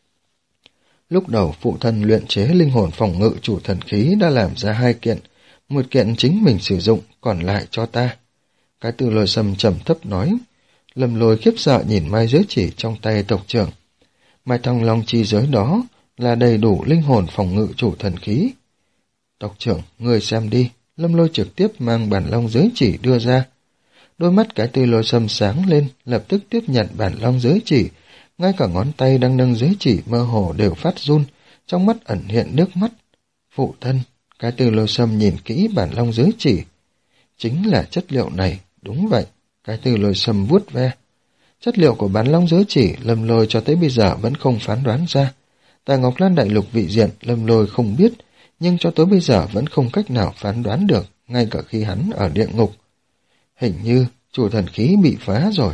Lúc đầu phụ thân luyện chế linh hồn phòng ngự chủ thần khí đã làm ra hai kiện, một kiện chính mình sử dụng, còn lại cho ta. Cái Tư Lôi Sâm trầm thấp nói. Lâm Lôi khiếp sợ nhìn mai giới chỉ trong tay tộc trưởng. Mai Thăng Long chi giới đó là đầy đủ linh hồn phòng ngự chủ thần khí. Tộc trưởng, người xem đi. Lâm Lôi trực tiếp mang bản long giới chỉ đưa ra. Đôi mắt cái Tư Lôi Sâm sáng lên, lập tức tiếp nhận bản long giới chỉ. Ngay cả ngón tay đang nâng giới chỉ mơ hồ đều phát run, trong mắt ẩn hiện nước mắt. Phụ thân, cái Tư Lôi Sâm nhìn kỹ bản long giới chỉ. Chính là chất liệu này, đúng vậy. Cái Tư Lôi Sâm vuốt ve. Chất liệu của bản long giới chỉ, Lâm Lôi cho tới bây giờ vẫn không phán đoán ra. Tại Ngọc Lan đại lục vị diện, Lâm Lôi không biết, nhưng cho tới bây giờ vẫn không cách nào phán đoán được, ngay cả khi hắn ở địa ngục. Hình như chủ thần khí bị phá rồi.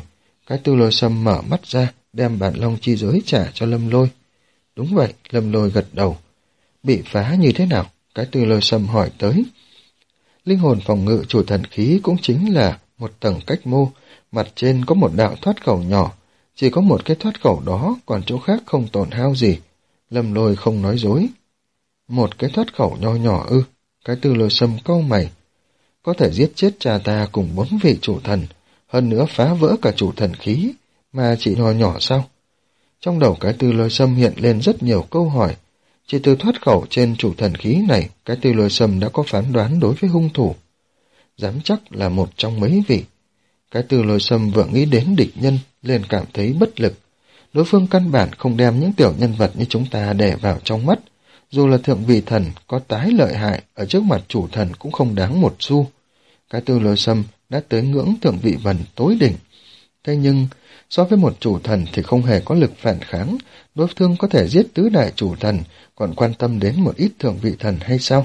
Cái Tư Lôi Sâm mở mắt ra, đem bản long chi giới trả cho Lâm Lôi. Đúng vậy, Lâm Lôi gật đầu. Bị phá như thế nào? Cái Tư Lôi Sâm hỏi tới. Linh hồn phòng ngự chủ thần khí cũng chính là một tầng cách mô, mặt trên có một đạo thoát khẩu nhỏ, chỉ có một cái thoát khẩu đó, còn chỗ khác không tổn hao gì. Lâm Lôi không nói dối. Một cái thoát khẩu nho nhỏ ư? Cái Tư Lôi Sâm cau mày. Có thể giết chết cha ta cùng bốn vị chủ thần, hơn nữa phá vỡ cả chủ thần khí, mà chỉ nho nhỏ sao? Trong đầu cái Tư Lôi Sâm hiện lên rất nhiều câu hỏi. Chỉ từ thoát khẩu trên chủ thần khí này, cái Tư Lôi Sâm đã có phán đoán đối với hung thủ. Dám chắc là một trong mấy vị. Cái Tư Lôi Sâm vừa nghĩ đến địch nhân, liền cảm thấy bất lực. Đối phương căn bản không đem những tiểu nhân vật như chúng ta để vào trong mắt. Dù là thượng vị thần có tái lợi hại, ở trước mặt chủ thần cũng không đáng một xu. Cái Tư Lôi Sâm đã tới ngưỡng thượng vị thần tối đỉnh. Thế nhưng, so với một chủ thần thì không hề có lực phản kháng, đối phương có thể giết tứ đại chủ thần, còn quan tâm đến một ít thượng vị thần hay sao?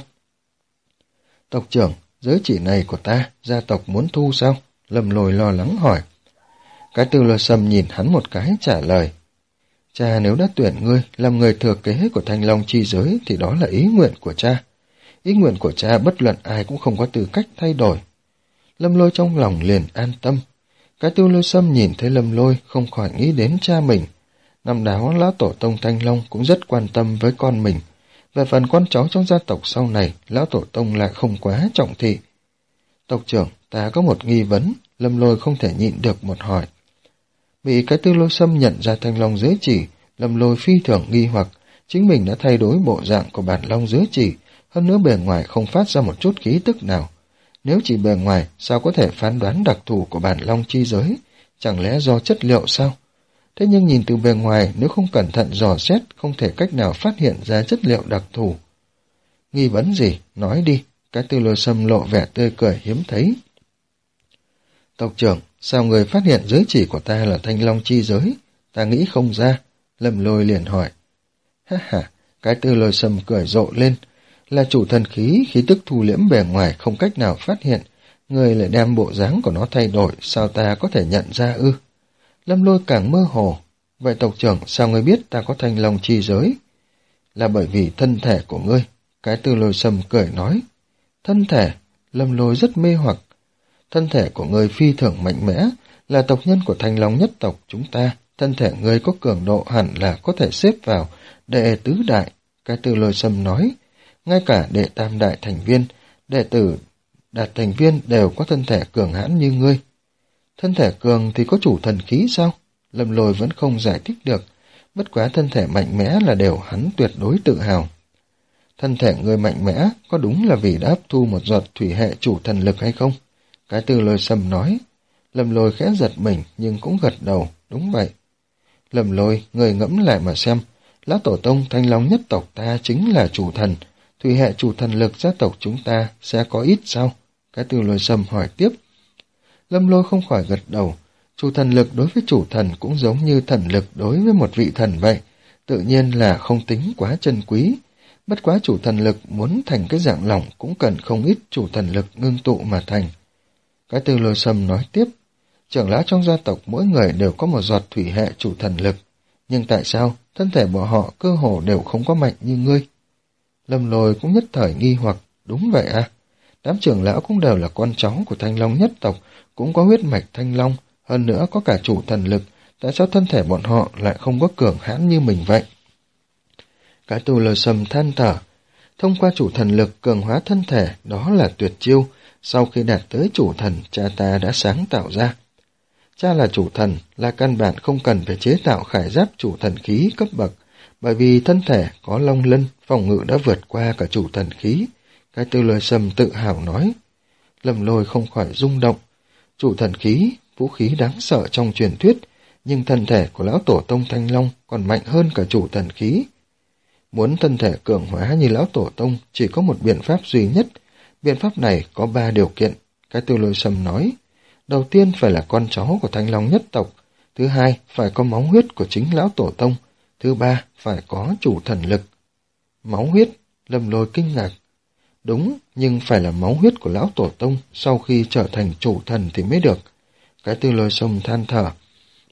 Tộc trưởng, giới chỉ này của ta, gia tộc muốn thu sao? Lâm Lôi lo lắng hỏi. Cái Tư Lôi Sâm nhìn hắn một cái trả lời. Cha nếu đã tuyển ngươi làm người thừa kế của Thanh Long chi giới thì đó là ý nguyện của cha. Ý nguyện của cha bất luận ai cũng không có tư cách thay đổi. Lâm Lôi trong lòng liền an tâm. Cái Tư Lôi Sâm nhìn thấy Lâm Lôi không khỏi nghĩ đến cha mình. Năm đó lão tổ tông Thanh Long cũng rất quan tâm với con mình. Về phần con cháu trong gia tộc sau này, lão tổ tông lại không quá trọng thị. Tộc trưởng, ta có một nghi vấn, Lâm Lôi không thể nhịn được một hỏi. Bị cái Tư Lôi Sâm nhận ra Thanh Long giới chỉ, Lâm Lôi phi thường nghi hoặc, chính mình đã thay đổi bộ dạng của bản long giới chỉ, hơn nữa bề ngoài không phát ra một chút khí tức nào. Nếu chỉ bề ngoài, sao có thể phán đoán đặc thù của bản long chi giới? Chẳng lẽ do chất liệu sao? Thế nhưng nhìn từ bề ngoài, nếu không cẩn thận dò xét, không thể cách nào phát hiện ra chất liệu đặc thù. Nghi vấn gì? Nói đi. Cái Tư Lôi Sâm lộ vẻ tươi cười hiếm thấy. Tộc trưởng, sao người phát hiện giới chỉ của ta là Thanh Long chi giới? Ta nghĩ không ra. Lâm Lôi liền hỏi. Ha ha, cái Tư Lôi Sâm cười rộ lên. Là chủ thần khí, khí tức thu liễm bề ngoài không cách nào phát hiện. Người lại đem bộ dáng của nó thay đổi, sao ta có thể nhận ra ư? Lâm Lôi càng mơ hồ. Vậy tộc trưởng, sao ngươi biết ta có Thanh Long chi giới? Là bởi vì thân thể của ngươi. Cái Tư Lôi Sâm cười nói. Thân thể? Lâm Lôi rất mê hoặc. Thân thể của ngươi phi thường mạnh mẽ, là tộc nhân của Thanh Long nhất tộc chúng ta. Thân thể ngươi có cường độ hẳn là có thể xếp vào đệ tứ đại. Cái Tư Lôi Sâm nói. Ngay cả đệ tam đại thành viên, đệ tử đạt thành viên đều có thân thể cường hãn như ngươi. Thân thể cường thì có chủ thần khí sao? Lâm Lôi vẫn không giải thích được, bất quá thân thể mạnh mẽ là điều hắn tuyệt đối tự hào. Thân thể người mạnh mẽ có đúng là vì đã hấp thu một giọt thủy hệ chủ thần lực hay không? Cái Tư Lôi Sâm nói. Lâm Lôi khẽ giật mình nhưng cũng gật đầu, đúng vậy. Lâm Lôi, người ngẫm lại mà xem, lão tổ tông Thanh Long nhất tộc ta chính là chủ thần, thủy hệ chủ thần lực gia tộc chúng ta sẽ có ít sao? Cái Tư Lôi Sâm hỏi tiếp. Lâm Lôi không khỏi gật đầu, chủ thần lực đối với chủ thần cũng giống như thần lực đối với một vị thần vậy, tự nhiên là không tính quá chân quý. Bất quá chủ thần lực muốn thành cái dạng lỏng cũng cần không ít chủ thần lực ngưng tụ mà thành. Cái Tư Lôi Sâm nói tiếp, trưởng lão trong gia tộc mỗi người đều có một giọt thủy hệ chủ thần lực, nhưng tại sao thân thể bọn họ cơ hồ đều không có mạnh như ngươi? Lâm Lôi cũng nhất thời nghi hoặc, đúng vậy à? Đám trưởng lão cũng đều là con cháu của Thanh Long nhất tộc, cũng có huyết mạch Thanh Long, hơn nữa có cả chủ thần lực, tại sao thân thể bọn họ lại không có cường hãn như mình vậy? Cái Tư Lôi Sâm than thở, thông qua chủ thần lực cường hóa thân thể, đó là tuyệt chiêu, sau khi đạt tới chủ thần, cha ta đã sáng tạo ra. Cha là chủ thần, là căn bản không cần phải chế tạo khải giáp chủ thần khí cấp bậc, bởi vì thân thể có long lân, phòng ngự đã vượt qua cả chủ thần khí. Cái Tư Lôi Sâm tự hào nói. Lâm Lôi không khỏi rung động. Chủ thần khí, vũ khí đáng sợ trong truyền thuyết, nhưng thân thể của lão tổ tông Thanh Long còn mạnh hơn cả chủ thần khí. Muốn thân thể cường hóa như lão tổ tông chỉ có một biện pháp duy nhất. Biện pháp này có ba điều kiện. Cái Tư Lôi Sâm nói. Đầu tiên phải là con cháu của Thanh Long nhất tộc. Thứ hai, phải có máu huyết của chính lão tổ tông. Thứ ba, phải có chủ thần lực. Máu huyết, Lâm Lôi kinh ngạc. Đúng, nhưng phải là máu huyết của lão tổ tông sau khi trở thành chủ thần thì mới được. Cái Tư Lôi Sâm than thở.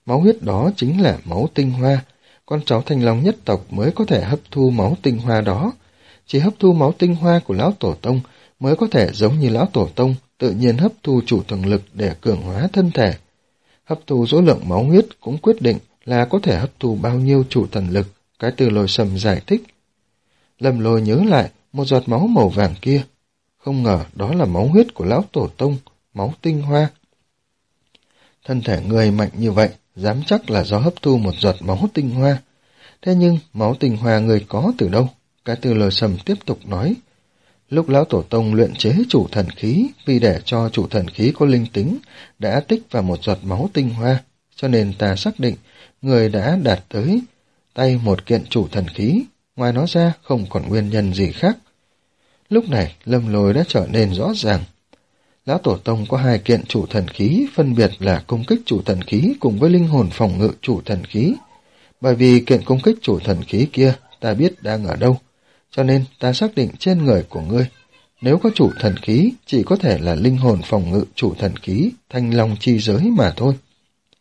máu huyết đó chính là máu tinh hoa. Con cháu Thanh Long nhất tộc mới có thể hấp thu máu tinh hoa đó. Chỉ hấp thu máu tinh hoa của lão tổ tông mới có thể giống như lão tổ tông tự nhiên hấp thu chủ thần lực để cường hóa thân thể. Hấp thu số lượng máu huyết cũng quyết định là có thể hấp thu bao nhiêu chủ thần lực, cái từ Lôi Sầm giải thích. Lâm Lôi nhớ lại một giọt máu màu vàng kia. Không ngờ đó là máu huyết của lão tổ tông, máu tinh hoa. Thân thể người mạnh như vậy, dám chắc là do hấp thu một giọt máu tinh hoa. Thế nhưng máu tinh hoa người có từ đâu? Cái từ Lôi Sầm tiếp tục nói. Lúc lão tổ tông luyện chế chủ thần khí, vì để cho chủ thần khí có linh tính, đã tích vào một giọt máu tinh hoa, cho nên ta xác định người đã đạt tới tay một kiện chủ thần khí, ngoài nó ra không còn nguyên nhân gì khác. Lúc này Lâm Lôi đã trở nên rõ ràng. Lão tổ tông có hai kiện chủ thần khí, phân biệt là công kích chủ thần khí cùng với linh hồn phòng ngự chủ thần khí. Bởi vì kiện công kích chủ thần khí kia ta biết đang ở đâu, cho nên ta xác định trên người của ngươi, nếu có chủ thần khí, chỉ có thể là linh hồn phòng ngự chủ thần khí, Thanh Long chi giới mà thôi.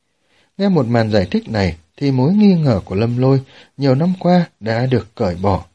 Nghe một màn giải thích này, thì mối nghi ngờ của Lâm Lôi nhiều năm qua đã được cởi bỏ.